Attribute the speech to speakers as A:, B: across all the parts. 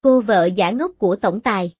A: Cô vợ giả ngốc của tổng tài.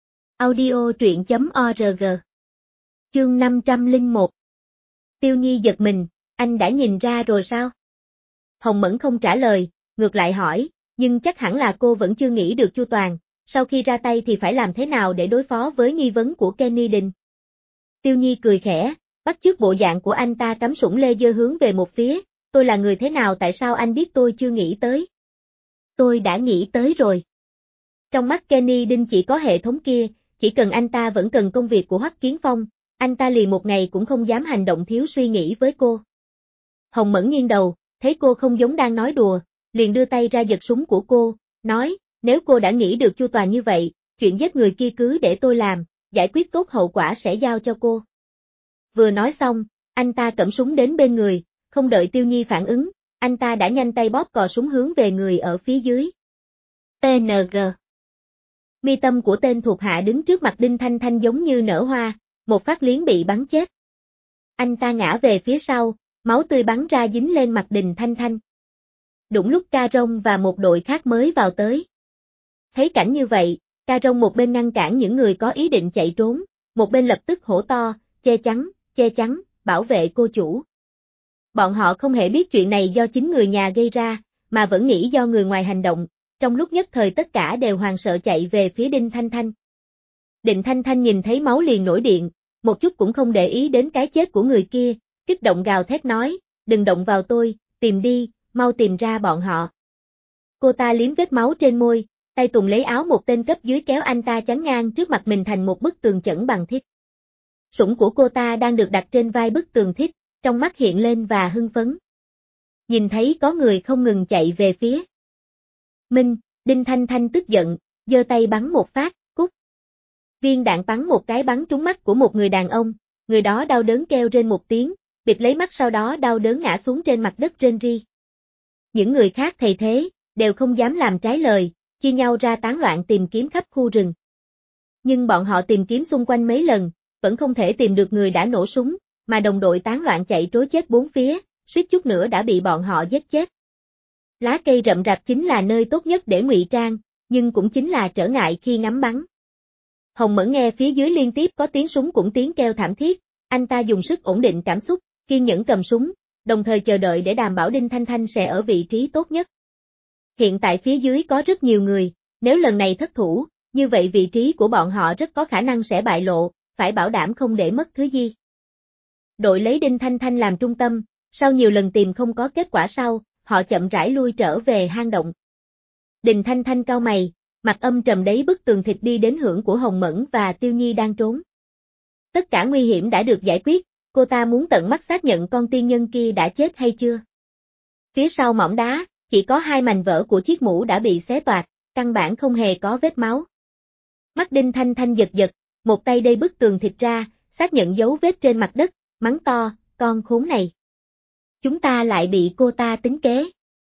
A: Audio truyện.org. Chương 501. Tiêu Nhi giật mình, anh đã nhìn ra rồi sao? Hồng Mẫn không trả lời, ngược lại hỏi, nhưng chắc hẳn là cô vẫn chưa nghĩ được chu toàn, sau khi ra tay thì phải làm thế nào để đối phó với nghi vấn của Kenny Đình. Tiêu Nhi cười khẽ, bắt chước bộ dạng của anh ta cắm sủng lê giơ hướng về một phía, tôi là người thế nào tại sao anh biết tôi chưa nghĩ tới? Tôi đã nghĩ tới rồi. Trong mắt Kenny Đinh chỉ có hệ thống kia, chỉ cần anh ta vẫn cần công việc của Hoắc Kiến Phong, anh ta liền một ngày cũng không dám hành động thiếu suy nghĩ với cô. Hồng Mẫn nghiêng đầu, thấy cô không giống đang nói đùa, liền đưa tay ra giật súng của cô, nói, nếu cô đã nghĩ được chu toàn như vậy, chuyện giết người kia cứ để tôi làm, giải quyết tốt hậu quả sẽ giao cho cô. Vừa nói xong, anh ta cẫm súng đến bên người, không đợi Tiêu Nhi phản ứng, anh ta đã nhanh tay bóp cò súng hướng về người ở phía dưới. TNG. Mi tâm của tên thuộc hạ đứng trước mặt Đinh Thanh Thanh giống như nở hoa, một phát liếng bị bắn chết. Anh ta ngã về phía sau, máu tươi bắn ra dính lên mặt Đinh Thanh Thanh. Đúng lúc Ca Rông và một đội khác mới vào tới. Thấy cảnh như vậy, Ca Rông một bên ngăn cản những người có ý định chạy trốn, một bên lập tức hô to, che chắn, bảo vệ cô chủ. Bọn họ không hề biết chuyện này do chính người nhà gây ra, mà vẫn nghĩ do người ngoài hành động. Trong lúc nhất thời tất cả đều hoảng sợ chạy về phía Đinh Thanh Thanh. Đinh Thanh Thanh nhìn thấy máu liền nổi điện, một chút cũng không để ý đến cái chết của người kia, kích động gào thét nói, đừng động vào tôi, tìm đi, mau tìm ra bọn họ. Cô ta liếm vết máu trên môi, tay tùng lấy áo một tên cấp dưới kéo anh ta chắn ngang trước mặt mình thành một bức tường chẩn bằng thít. Sủng của cô ta đang được đặt trên vai bức tường thít, trong mắt hiện lên và hưng phấn. Nhìn thấy có người không ngừng chạy về phía Minh, Đinh Thanh Thanh tức giận, giơ tay bắn một phát, cút. Viên đạn bắn một cái bắn trúng mắt của một người đàn ông, người đó đau đớn kêu rên một tiếng, bịt lấy mắt sau đó đau đớn ngã xuống trên mặt đất rên ri. Những người khác thấy thế, đều không dám làm trái lời, chia nhau ra tán loạn tìm kiếm khắp khu rừng. Nhưng bọn họ tìm kiếm xung quanh mấy lần, vẫn không thể tìm được người đã nổ súng, mà đồng đội tán loạn chạy trối chết bốn phía, suýt chút nữa đã bị bọn họ giết chết. Lá cây rậm rạp chính là nơi tốt nhất để ngụy trang, nhưng cũng chính là trở ngại khi ngắm bắn. Hồng Mẫn nghe phía dưới liên tiếp có tiếng súng cũng tiếng kêu thảm thiết, anh ta dùng sức ổn định cảm xúc, kiên nhẫn cầm súng, đồng thời chờ đợi để đảm bảo Đinh Thanh Thanh sẽ ở vị trí tốt nhất. Hiện tại phía dưới có rất nhiều người, nếu lần này thất thủ, như vậy vị trí của bọn họ rất có khả năng sẽ bại lộ, phải bảo đảm không để mất thứ gì. Đội lấy Đinh Thanh Thanh làm trung tâm, sau nhiều lần tìm không có kết quả sau, họ chậm rãi lui trở về hang động. Đinh Thanh Thanh cau mày, mặt âm trầm đáy bức tường thịt đi đến hưởng của Hồng Mẫn và Tiêu Nhi đang trốn. Tất cả nguy hiểm đã được giải quyết, cô ta muốn tận mắt xác nhận con tiên nhân kia đã chết hay chưa. Phía sau mỏm đá, chỉ có hai mảnh vỡ của chiếc mũ đã bị xé toạc, căn bản không hề có vết máu. Mắt Đinh Thanh Thanh giật giật, một tay đây bức tường thịt ra, xác nhận dấu vết trên mặt đất, mắng to, con khốn này. Chúng ta lại bị cô ta tính kế.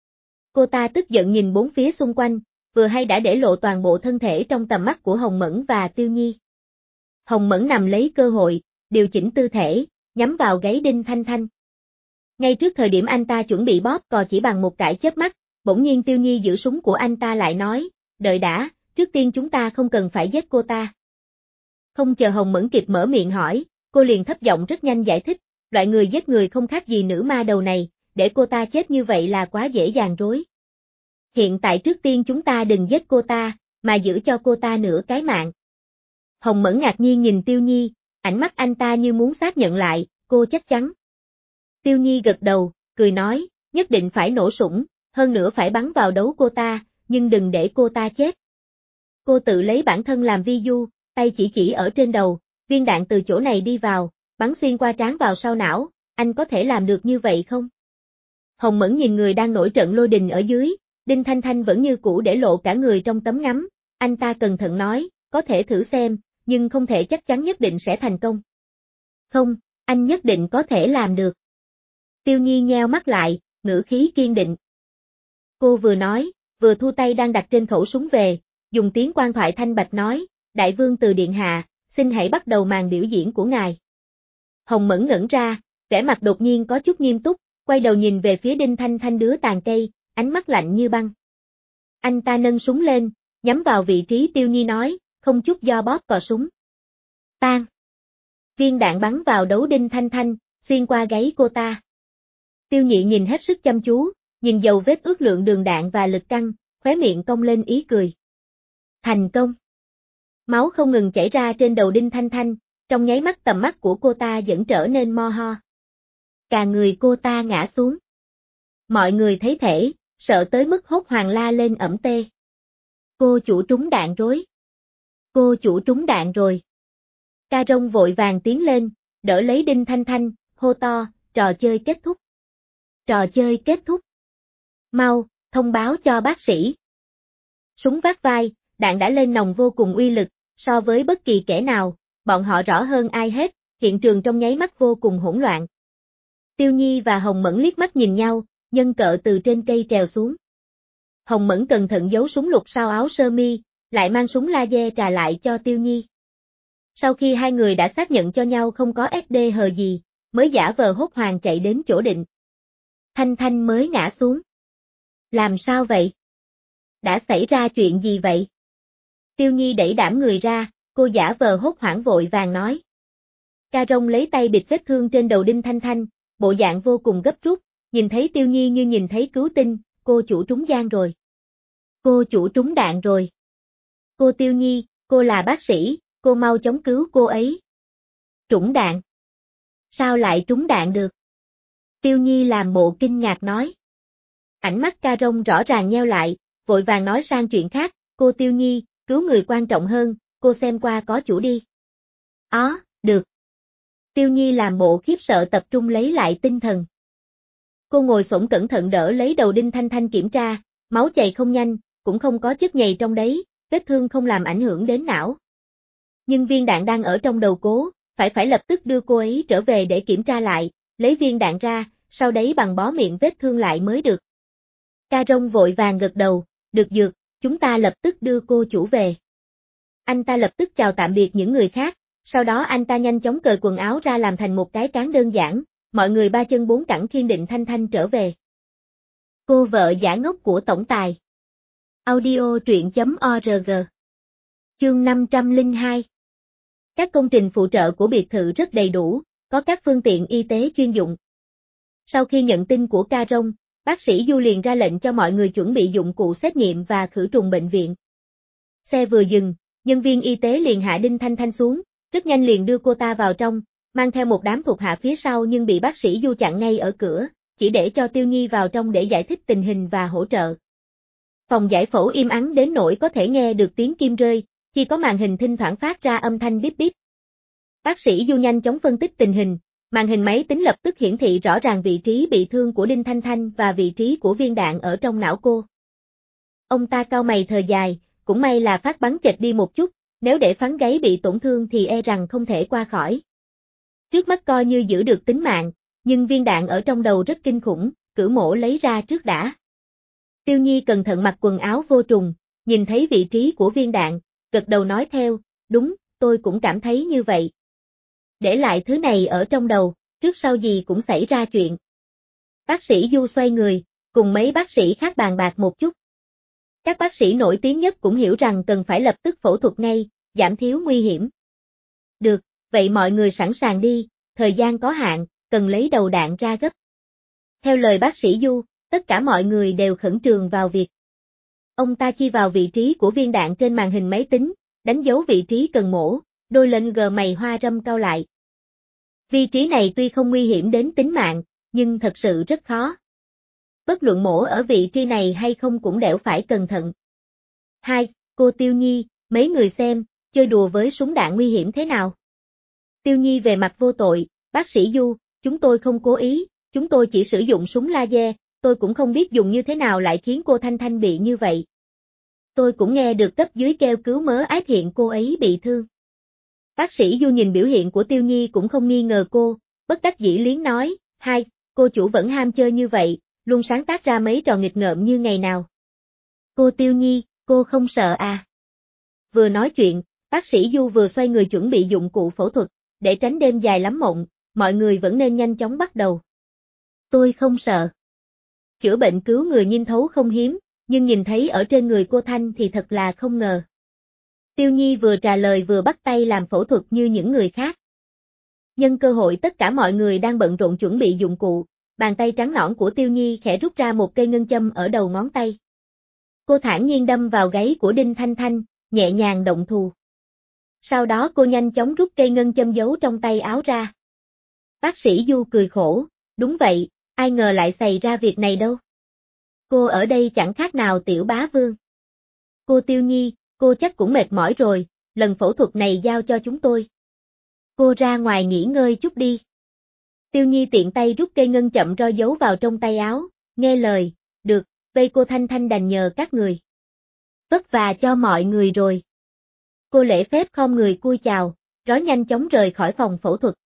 A: Cô ta tức giận nhìn bốn phía xung quanh, vừa hay đã để lộ toàn bộ thân thể trong tầm mắt của Hồng Mẫn và Tiêu Nhi. Hồng Mẫn nằm lấy cơ hội, điều chỉnh tư thể, nhắm vào gáy Đinh Thanh Thanh. Ngay trước thời điểm anh ta chuẩn bị bóp cò chỉ bằng một cái chớp mắt, bỗng nhiên Tiêu Nhi giữ súng của anh ta lại nói, đợi đã, trước tiên chúng ta không cần phải giết cô ta. Không chờ Hồng Mẫn kịp mở miệng hỏi, cô liền thấp giọng rất nhanh giải thích, loại người giết người không khác gì nữ ma đầu này, để cô ta chết như vậy là quá dễ dàng rối. Hiện tại trước tiên chúng ta đừng giết cô ta, mà giữ cho cô ta nửa cái mạng. Hồng Mẫn ngạc nhiên nhìn Tiêu Nhi, ánh mắt anh ta như muốn xác nhận lại, cô chắc chắn. Tiêu Nhi gật đầu, cười nói, nhất định phải nổ sủng, hơn nữa phải bắn vào đấu cô ta, nhưng đừng để cô ta chết. Cô tự lấy bản thân làm vi du, tay chỉ ở trên đầu, viên đạn từ chỗ này đi vào, bắn xuyên qua trán vào sau não, anh có thể làm được như vậy không? Hồng Mẫn nhìn người đang nổi trận lôi đình ở dưới, Đinh Thanh Thanh vẫn như cũ để lộ cả người trong tấm ngắm, anh ta cẩn thận nói, có thể thử xem, nhưng không thể chắc chắn nhất định sẽ thành công. Không, anh nhất định có thể làm được. Tiêu Nhi nheo mắt lại, ngữ khí kiên định. Cô vừa nói, vừa thu tay đang đặt trên khẩu súng về, dùng tiếng quan thoại thanh bạch nói, Đại vương từ điện hạ, xin hãy bắt đầu màn biểu diễn của ngài. Hồng Mẫn ngẩn ra, vẻ mặt đột nhiên có chút nghiêm túc, quay đầu nhìn về phía Đinh Thanh Thanh đứa tàn cây, ánh mắt lạnh như băng. Anh ta nâng súng lên, nhắm vào vị trí Tiêu Nhi nói, không chút do bóp cò súng. Tan. Viên đạn bắn vào đấu đinh Thanh Thanh, xuyên qua gáy cô ta. Tiêu Nhị nhìn hết sức chăm chú, nhìn dấu vết ước lượng đường đạn và lực căng, khóe miệng cong lên ý cười. Thành công. Máu không ngừng chảy ra trên đầu đinh Thanh Thanh, trong nháy mắt tầm mắt của cô ta vẫn trở nên mo ho. Cả người cô ta ngã xuống. Mọi người thấy thể, sợ tới mức hốt hoảng la lên ẩm tê. Cô chủ trúng đạn rối. Cô chủ trúng đạn rồi. Ca Rông vội vàng tiến lên, đỡ lấy đinh Thanh Thanh, hô to, trò chơi kết thúc. Trò chơi kết thúc. Mau, thông báo cho bác sĩ. Súng vác vai, đạn đã lên nòng vô cùng uy lực, so với bất kỳ kẻ nào, bọn họ rõ hơn ai hết, hiện trường trong nháy mắt vô cùng hỗn loạn. Tiêu Nhi và Hồng Mẫn liếc mắt nhìn nhau, nhân cợ từ trên cây trèo xuống. Hồng Mẫn cẩn thận giấu súng lục sau áo sơ mi, lại mang súng laser trà lại cho Tiêu Nhi. Sau khi hai người đã xác nhận cho nhau không có SD hờ gì, mới giả vờ hốt hoảng chạy đến chỗ định. Thanh Thanh mới ngã xuống. Làm sao vậy? Đã xảy ra chuyện gì vậy? Tiêu Nhi đẩy đảm người ra, cô giả vờ hốt hoảng vội vàng nói. Ca Rông lấy tay bịt vết thương trên đầu đinh Thanh Thanh, bộ dạng vô cùng gấp rút, nhìn thấy Tiêu Nhi như nhìn thấy cứu tinh, cô chủ trúng giang rồi. Cô chủ trúng đạn rồi. Cô Tiêu Nhi, cô là bác sĩ, cô mau chóng cứu cô ấy. Trúng đạn. Sao lại trúng đạn được? Tiêu Nhi làm bộ kinh ngạc nói. Ánh mắt Ca Rông rõ ràng nheo lại, vội vàng nói sang chuyện khác, cô Tiêu Nhi, cứu người quan trọng hơn, cô xem qua có chủ đi. Được. Tiêu Nhi làm bộ khiếp sợ tập trung lấy lại tinh thần. Cô ngồi xổm cẩn thận đỡ lấy đầu đinh Thanh Thanh kiểm tra, máu chảy không nhanh, cũng không có chất nhầy trong đấy, vết thương không làm ảnh hưởng đến não. Nhưng viên đạn đang ở trong đầu cố, phải lập tức đưa cô ấy trở về để kiểm tra lại, lấy viên đạn ra, sau đấy bằng bó miệng vết thương lại mới được. Ca Rông vội vàng gật đầu, được dược, chúng ta lập tức đưa cô chủ về. Anh ta lập tức chào tạm biệt những người khác, sau đó anh ta nhanh chóng cởi quần áo ra làm thành một cái trán đơn giản, mọi người ba chân bốn cẳng khiêng định Thanh Thanh trở về. Cô vợ giả ngốc của tổng tài. Audio truyện.org. Chương 502. Các công trình phụ trợ của biệt thự rất đầy đủ, có các phương tiện y tế chuyên dụng. Sau khi nhận tin của Ca Rông, bác sĩ Du liền ra lệnh cho mọi người chuẩn bị dụng cụ xét nghiệm và khử trùng bệnh viện. Xe vừa dừng, nhân viên y tế liền hạ đinh Thanh Thanh xuống, rất nhanh liền đưa cô ta vào trong, mang theo một đám thuộc hạ phía sau nhưng bị bác sĩ Du chặn ngay ở cửa, chỉ để cho Tiêu Nhi vào trong để giải thích tình hình và hỗ trợ. Phòng giải phẫu im ắng đến nỗi có thể nghe được tiếng kim rơi, chỉ có màn hình thỉnh thoảng phát ra âm thanh bíp bíp. Bác sĩ Du nhanh chóng phân tích tình hình, màn hình máy tính lập tức hiển thị rõ ràng vị trí bị thương của đinh Thanh Thanh và vị trí của viên đạn ở trong não cô. Ông ta cau mày thở dài, cũng may là phát bắn chệch đi một chút, nếu để phán gáy bị tổn thương thì e rằng không thể qua khỏi. Trước mắt coi như giữ được tính mạng, nhưng viên đạn ở trong đầu rất kinh khủng, cử mổ lấy ra trước đã. Tiêu Nhi cẩn thận mặc quần áo vô trùng, nhìn thấy vị trí của viên đạn, gật đầu nói theo, đúng, tôi cũng cảm thấy như vậy. Để lại thứ này ở trong đầu, trước sau gì cũng xảy ra chuyện. Bác sĩ Du xoay người, cùng mấy bác sĩ khác bàn bạc một chút. Các bác sĩ nổi tiếng nhất cũng hiểu rằng cần phải lập tức phẫu thuật ngay, giảm thiểu nguy hiểm. Được, vậy mọi người sẵn sàng đi, thời gian có hạn, cần lấy đầu đạn ra gấp. Theo lời bác sĩ Du, tất cả mọi người đều khẩn trương vào việc. Ông ta chi vào vị trí của viên đạn trên màn hình máy tính, đánh dấu vị trí cần mổ, đôi lệnh gờ mày hoa râm cau lại. Vị trí này tuy không nguy hiểm đến tính mạng, nhưng thật sự rất khó. Bất luận mổ ở vị trí này hay không cũng đều phải cẩn thận. 2. Cô Tiêu Nhi, mấy người xem, chơi đùa với súng đạn nguy hiểm thế nào? Tiêu Nhi về mặt vô tội, bác sĩ Du, chúng tôi không cố ý, chúng tôi chỉ sử dụng súng laser, tôi cũng không biết dùng như thế nào lại khiến cô Thanh Thanh bị như vậy. Tôi cũng nghe được cấp dưới kêu cứu mớ ái hiện cô ấy bị thương. Bác sĩ Du nhìn biểu hiện của Tiêu Nhi cũng không nghi ngờ cô, bất đắc dĩ liếng nói, 2, cô chủ vẫn ham chơi như vậy, luôn sáng tác ra mấy trò nghịch ngợm như ngày nào. Cô Tiêu Nhi, cô không sợ à? Vừa nói chuyện, bác sĩ Du vừa xoay người chuẩn bị dụng cụ phẫu thuật, để tránh đêm dài lắm mộng, mọi người vẫn nên nhanh chóng bắt đầu. Tôi không sợ. Chữa bệnh cứu người nhìn thấu không hiếm, nhưng nhìn thấy ở trên người cô Thanh thì thật là không ngờ. Tiêu Nhi vừa trả lời vừa bắt tay làm phẫu thuật như những người khác. Nhân cơ hội tất cả mọi người đang bận rộn chuẩn bị dụng cụ, bàn tay trắng nõn của Tiêu Nhi khẽ rút ra một cây ngân châm ở đầu ngón tay. Cô thản nhiên đâm vào gáy của Đinh Thanh Thanh, nhẹ nhàng động thù. Sau đó cô nhanh chóng rút cây ngân châm giấu trong tay áo ra. Bác sĩ Du cười khổ, đúng vậy, ai ngờ lại xảy ra việc này đâu. Cô ở đây chẳng khác nào tiểu bá vương. Cô Tiêu Nhi, cô chắc cũng mệt mỏi rồi, lần phẫu thuật này giao cho chúng tôi. Cô ra ngoài nghỉ ngơi chút đi. Tiêu Nhi tiện tay rút cây ngân chậm roi giấu vào trong tay áo, nghe lời, được, vây cô Thanh Thanh đành nhờ các người. Vất vả cho mọi người rồi. Cô lễ phép khom người cúi chào, rối nhanh chóng rời khỏi phòng phẫu thuật.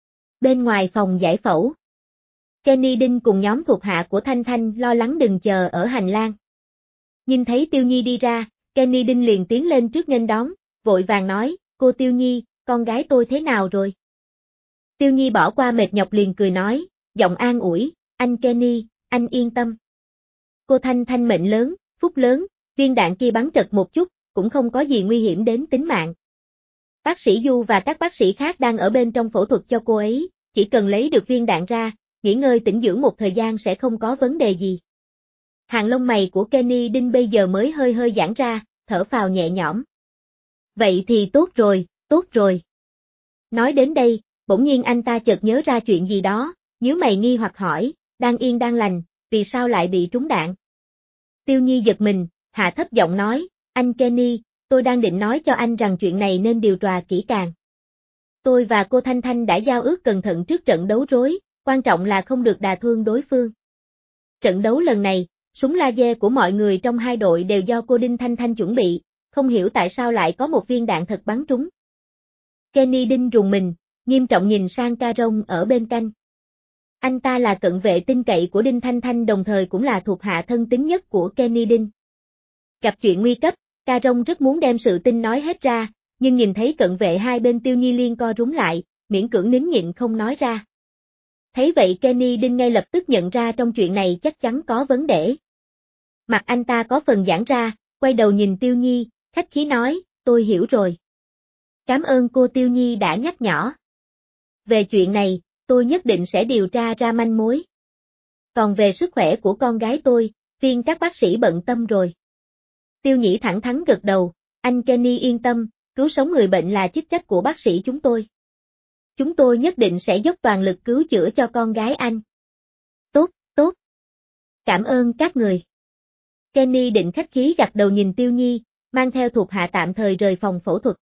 A: Bên ngoài phòng giải phẫu, Kenny Đinh cùng nhóm thuộc hạ của Thanh Thanh lo lắng đừng chờ ở hành lang. Nhìn thấy Tiêu Nhi đi ra, Kenny Đinh liền tiến lên trước nghênh đón, vội vàng nói, cô Tiêu Nhi, con gái tôi thế nào rồi? Tiêu Nhi bỏ qua mệt nhọc liền cười nói, giọng an ủi, anh Kenny, anh yên tâm. Cô Thanh Thanh mệnh lớn, phúc lớn, viên đạn kia bắn trật một chút, cũng không có gì nguy hiểm đến tính mạng. Bác sĩ Du và các bác sĩ khác đang ở bên trong phẫu thuật cho cô ấy, chỉ cần lấy được viên đạn ra, nghỉ ngơi tĩnh dưỡng một thời gian sẽ không có vấn đề gì. Hàng lông mày của Kenny Đinh bây giờ mới hơi hơi giãn ra, thở phào nhẹ nhõm. Vậy thì tốt rồi, tốt rồi. Nói đến đây, bỗng nhiên anh ta chợt nhớ ra chuyện gì đó, nhíu mày nghi hoặc hỏi, đang yên đang lành, vì sao lại bị trúng đạn? Tiêu Nhi giật mình, hạ thấp giọng nói, anh Kenny, tôi đang định nói cho anh rằng chuyện này nên điều tra kỹ càng. Tôi và cô Thanh Thanh đã giao ước cẩn thận trước trận đấu rối, quan trọng là không được đả thương đối phương. Trận đấu lần này, súng laser của mọi người trong hai đội đều do cô Đinh Thanh Thanh chuẩn bị, không hiểu tại sao lại có một viên đạn thật bắn trúng. Kenny Đinh rùng mình, nghiêm trọng nhìn sang Ca Rông ở bên cạnh. Anh ta là cận vệ tin cậy của Đinh Thanh Thanh đồng thời cũng là thuộc hạ thân tín nhất của Kenny Đinh. Gặp chuyện nguy cấp, Ca Rông rất muốn đem sự tin nói hết ra, nhưng nhìn thấy cận vệ hai bên Tiêu Nhi liên co rúm lại, miễn cưỡng nín nhịn không nói ra. Thấy vậy Kenny Đinh ngay lập tức nhận ra trong chuyện này chắc chắn có vấn đề. Mặt anh ta có phần giãn ra, quay đầu nhìn Tiêu Nhi, khách khí nói, tôi hiểu rồi. Cảm ơn cô Tiêu Nhi đã nhắc nhở. Về chuyện này, tôi nhất định sẽ điều tra ra manh mối. Còn về sức khỏe của con gái tôi, phiền các bác sĩ bận tâm rồi. Tiêu Nhĩ thẳng thắn gật đầu, anh Kenny yên tâm, cứu sống người bệnh là chức trách của bác sĩ chúng tôi. Chúng tôi nhất định sẽ dốc toàn lực cứu chữa cho con gái anh. Tốt, tốt. Cảm ơn các người. Kenny định khách khí gật đầu nhìn Tiêu Nhi, mang theo thuộc hạ tạm thời rời phòng phẫu thuật.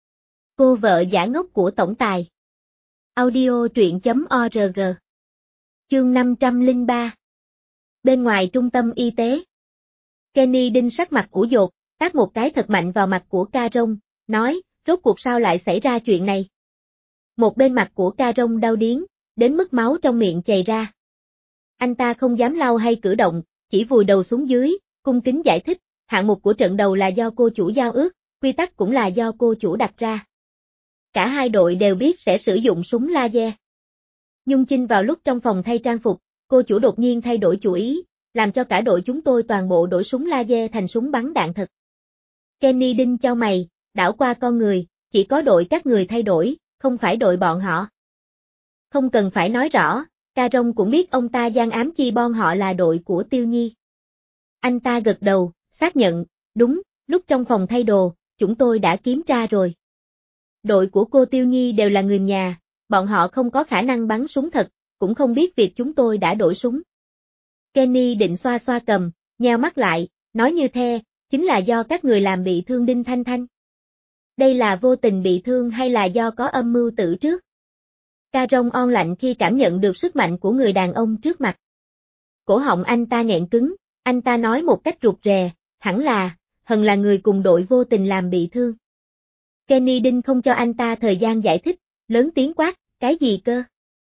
A: Cô vợ giả ngốc của tổng tài. Audio truyện.org. Chương 503. Bên ngoài trung tâm y tế. Kenny Đinh sắc mặt ủ dột, tát một cái thật mạnh vào mặt của Ca Rông, nói, rốt cuộc sao lại xảy ra chuyện này? Một bên mặt của Ca Rông đau điếng, đến mức máu trong miệng chảy ra. Anh ta không dám lau hay cử động, chỉ vùi đầu xuống dưới, cung kính giải thích, hạng mục của trận đầu là do cô chủ giao ước, quy tắc cũng là do cô chủ đặt ra. Cả hai đội đều biết sẽ sử dụng súng laser. Nhung Chinh vào lúc trong phòng thay trang phục, cô chủ đột nhiên thay đổi chủ ý, làm cho cả đội chúng tôi toàn bộ đổi súng laser thành súng bắn đạn thật. Kenny Đinh chau mày, đảo qua con người, chỉ có đội các người thay đổi, không phải đội bọn họ. Không cần phải nói rõ, Ca Rông cũng biết ông ta gian ám chi bọn họ là đội của Tiêu Nhi. Anh ta gật đầu, xác nhận, đúng, lúc trong phòng thay đồ, chúng tôi đã kiểm tra rồi. Đội của cô Tiêu Nhi đều là người nhà, bọn họ không có khả năng bắn súng thật, cũng không biết việc chúng tôi đã đổi súng. Kenny định xoa xoa cầm, nheo mắt lại, nói như thế, chính là do các người làm bị thương Đinh Thanh Thanh. Đây là vô tình bị thương hay là do có âm mưu tử trước? Ca Rông on lạnh khi cảm nhận được sức mạnh của người đàn ông trước mặt. Cổ họng anh ta nghẹn cứng, anh ta nói một cách rụt rè, hẳn là, Hân là người cùng đội vô tình làm bị thương. Kenny Đinh không cho anh ta thời gian giải thích, lớn tiếng quát, cái gì cơ?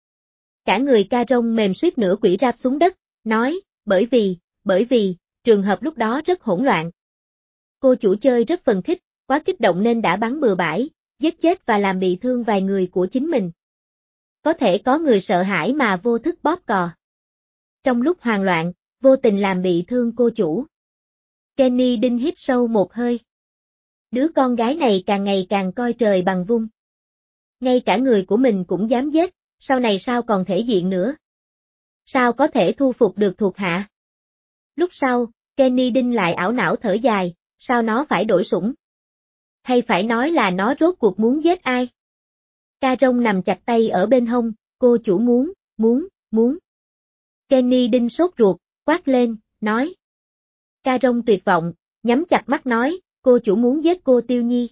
A: Cả người Ca Rông mềm suýt nửa quỵ rạp xuống đất, nói, bởi vì, trường hợp lúc đó rất hỗn loạn. Cô chủ chơi rất phấn khích, quá kích động nên đã bắn bừa bãi, giết chết và làm bị thương vài người của chính mình. Có thể có người sợ hãi mà vô thức bóp cò. Trong lúc hoang loạn, vô tình làm bị thương cô chủ. Kenny Đinh hít sâu một hơi. Đứa con gái này càng ngày càng coi trời bằng vung. Ngay cả người của mình cũng dám giết, sau này sao còn thể diện nữa? Sao có thể thu phục được thuộc hạ? Lúc sau, Kenny Đinh lại ảo não thở dài, sao nó phải đổi sủng? Hay phải nói là nó rốt cuộc muốn giết ai? Ca Rông nằm chặt tay ở bên hông, cô chủ muốn. Kenny Đinh sốt ruột, quát lên, nói. Ca Rông tuyệt vọng, nhắm chặt mắt nói, cô chủ muốn giết cô Tiêu Nhi.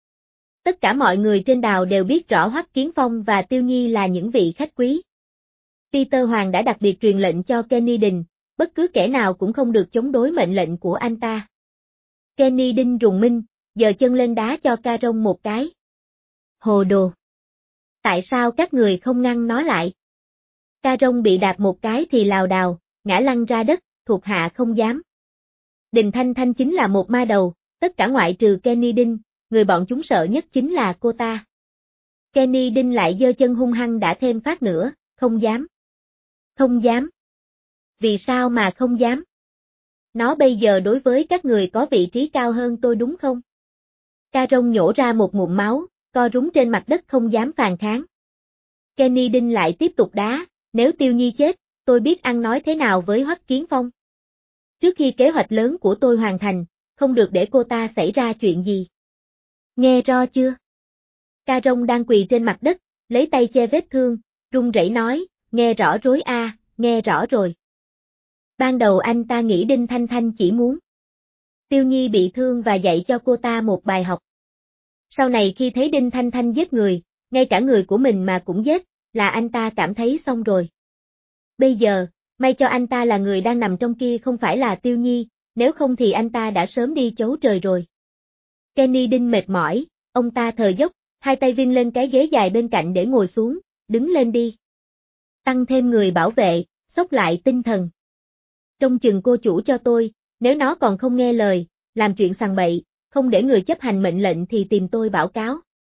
A: Tất cả mọi người trên đào đều biết rõ Hoắc Kiến Phong và Tiêu Nhi là những vị khách quý. Peter Hoàng đã đặc biệt truyền lệnh cho Kenny Đinh, bất cứ kẻ nào cũng không được chống đối mệnh lệnh của anh ta. Kenny Đinh rùng mình, giơ chân lên đá cho Ca Rông một cái. Hồ đồ! Tại sao các người không ngăn nó lại? Ca Rông bị đạp một cái thì lảo đảo, ngã lăn ra đất, thuộc hạ không dám. Đình Thanh Thanh chính là một ma đầu, tất cả ngoại trừ Kenny Đinh, người bọn chúng sợ nhất chính là cô ta. Kenny Đinh lại giơ chân hung hăng đã thêm phát nữa, không dám. Không dám. Vì sao mà không dám? Nó bây giờ đối với các người có vị trí cao hơn tôi đúng không? Ca Rông nhổ ra một ngụm máu, co rúm trên mặt đất không dám phàn kháng. Kenny Đinh lại tiếp tục đá, nếu Tiêu Nhi chết, tôi biết ăn nói thế nào với Hoắc Kiến Phong. Trước khi kế hoạch lớn của tôi hoàn thành, không được để cô ta xảy ra chuyện gì. Nghe rõ chưa? Ca Rông đang quỳ trên mặt đất, lấy tay che vết thương, run rẩy nói, nghe rõ rối a, nghe rõ rồi. Ban đầu anh ta nghĩ Đinh Thanh Thanh chỉ muốn Tiêu Nhi bị thương và dạy cho cô ta một bài học. Sau này khi thấy Đinh Thanh Thanh giết người, ngay cả người của mình mà cũng giết, là anh ta cảm thấy xong rồi. Bây giờ, may cho anh ta là người đang nằm trong kia không phải là Tiêu Nhi, nếu không thì anh ta đã sớm đi chấu trời rồi. Kenny Đinh mệt mỏi, ông ta thở dốc, hai tay vin lên cái ghế dài bên cạnh để ngồi xuống, đứng lên đi. Tăng thêm người bảo vệ, xốc lại tinh thần. Trông chừng cô chủ cho tôi, nếu nó còn không nghe lời, làm chuyện sằng bậy, không để người chấp hành mệnh lệnh thì tìm tôi báo cáo.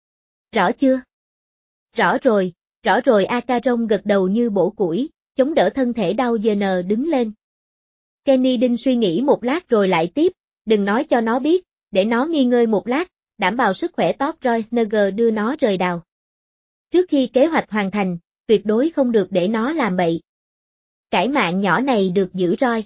A: Rõ chưa? Rõ rồi A. Ca Rông gật đầu như bổ củi, chống đỡ thân thể đau dờ đứng lên. Kenny Đinh suy nghĩ một lát rồi lại tiếp, đừng nói cho nó biết, để nó nghỉ ngơi một lát, đảm bảo sức khỏe tốt rồi NG đưa nó rời đào. Trước khi kế hoạch hoàn thành, tuyệt đối không được để nó làm bậy. Cải mạng nhỏ này được giữ roi.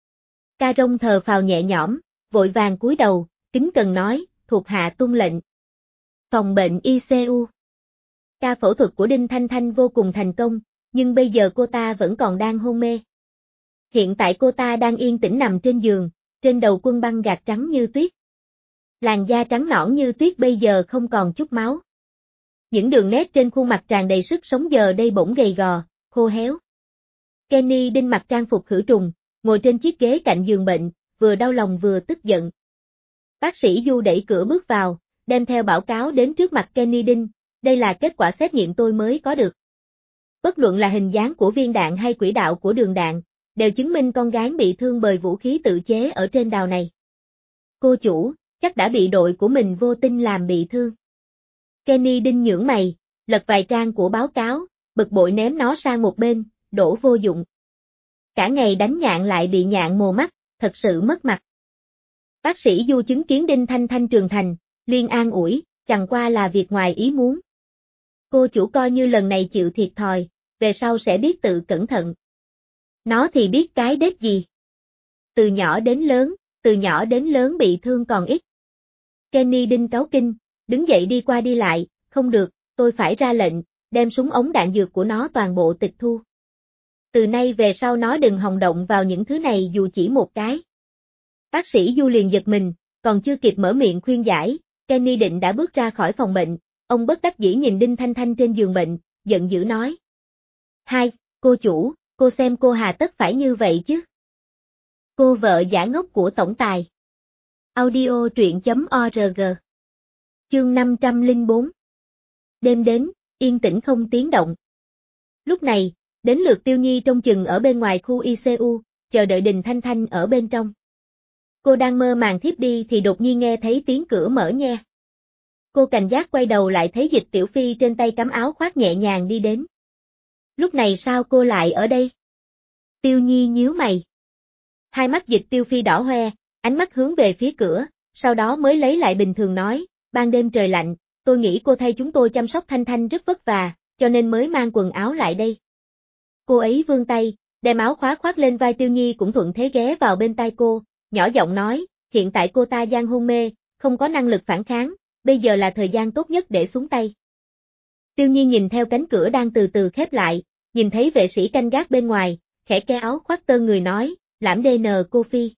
A: Ca Rông thờ phào nhẹ nhõm, vội vàng cúi đầu, kính cần nói, thuộc hạ tuân lệnh. Phòng bệnh ICU. Ca phẫu thuật của Đinh Thanh Thanh vô cùng thành công, nhưng bây giờ cô ta vẫn còn đang hôn mê. Hiện tại cô ta đang yên tĩnh nằm trên giường, trên đầu quân băng gạc trắng như tuyết. Làn da trắng nõn như tuyết bây giờ không còn chút máu. Những đường nét trên khuôn mặt tràn đầy sức sống giờ đây bỗng gầy gò, khô héo. Kenny Đinh mặc trang phục khử trùng, ngồi trên chiếc ghế cạnh giường bệnh, vừa đau lòng vừa tức giận. Bác sĩ Du đẩy cửa bước vào, đem theo báo cáo đến trước mặt Kenny Đinh, đây là kết quả xét nghiệm tôi mới có được. Bất luận là hình dáng của viên đạn hay quỹ đạo của đường đạn, đều chứng minh con gái bị thương bởi vũ khí tự chế ở trên đào này. Cô chủ, chắc đã bị đội của mình vô tình làm bị thương. Kenny Đinh nhướng mày, lật vài trang của báo cáo, bực bội ném nó sang một bên, đổ vô dụng. Cả ngày đánh nhạn lại bị nhạn mồ mắt, thật sự mất mặt. Bác sĩ Du chứng kiến Đinh Thanh Thanh trưởng thành, liên an ủi, chẳng qua là việc ngoài ý muốn. Cô chủ coi như lần này chịu thiệt thòi, về sau sẽ biết tự cẩn thận. Nó thì biết cái đết gì. Từ nhỏ đến lớn bị thương còn ít. Kenny Đinh cáu kinh, đứng dậy đi qua đi lại, không được, tôi phải ra lệnh, đem súng ống đạn dược của nó toàn bộ tịch thu. Từ nay về sau nó đừng hòng động vào những thứ này dù chỉ một cái. Bác sĩ Du liền giật mình, còn chưa kịp mở miệng khuyên giải, Kenny Định đã bước ra khỏi phòng bệnh, ông bất đắc dĩ nhìn Đinh Thanh Thanh trên giường bệnh, giận dữ nói. Hai, cô chủ, cô xem cô hà tất phải như vậy chứ. Cô vợ giả ngốc của tổng tài. Audio truyện.org. Chương 504. Đêm đến, yên tĩnh không tiếng động. Lúc này, đến lượt Tiêu Nhi trông chừng ở bên ngoài khu ICU, chờ đợi Đinh Thanh Thanh ở bên trong. Cô đang mơ màng thiếp đi thì đột nhiên nghe thấy tiếng cửa mở nhe. Cô cảnh giác quay đầu lại thấy Dịch Tiểu Phi trên tay cắm áo khoác nhẹ nhàng đi đến. Lúc này sao cô lại ở đây? Tiêu Nhi nhíu mày. Hai mắt Dịch Tiểu Phi đỏ hoe, ánh mắt hướng về phía cửa, sau đó mới lấy lại bình thường nói, ban đêm trời lạnh, tôi nghĩ cô thay chúng tôi chăm sóc Thanh Thanh rất vất vả, cho nên mới mang quần áo lại đây. Cô ấy vươn tay, đem áo khoác lên vai Tiêu Nhi cũng thuận thế ghé vào bên tai cô, nhỏ giọng nói, hiện tại cô ta đang hôn mê, không có năng lực phản kháng, bây giờ là thời gian tốt nhất để xuống tay. Tiêu Nhi nhìn theo cánh cửa đang từ từ khép lại, nhìn thấy vệ sĩ canh gác bên ngoài, khẽ kéo áo khoác tơ người nói, Lãm DN cô Phi.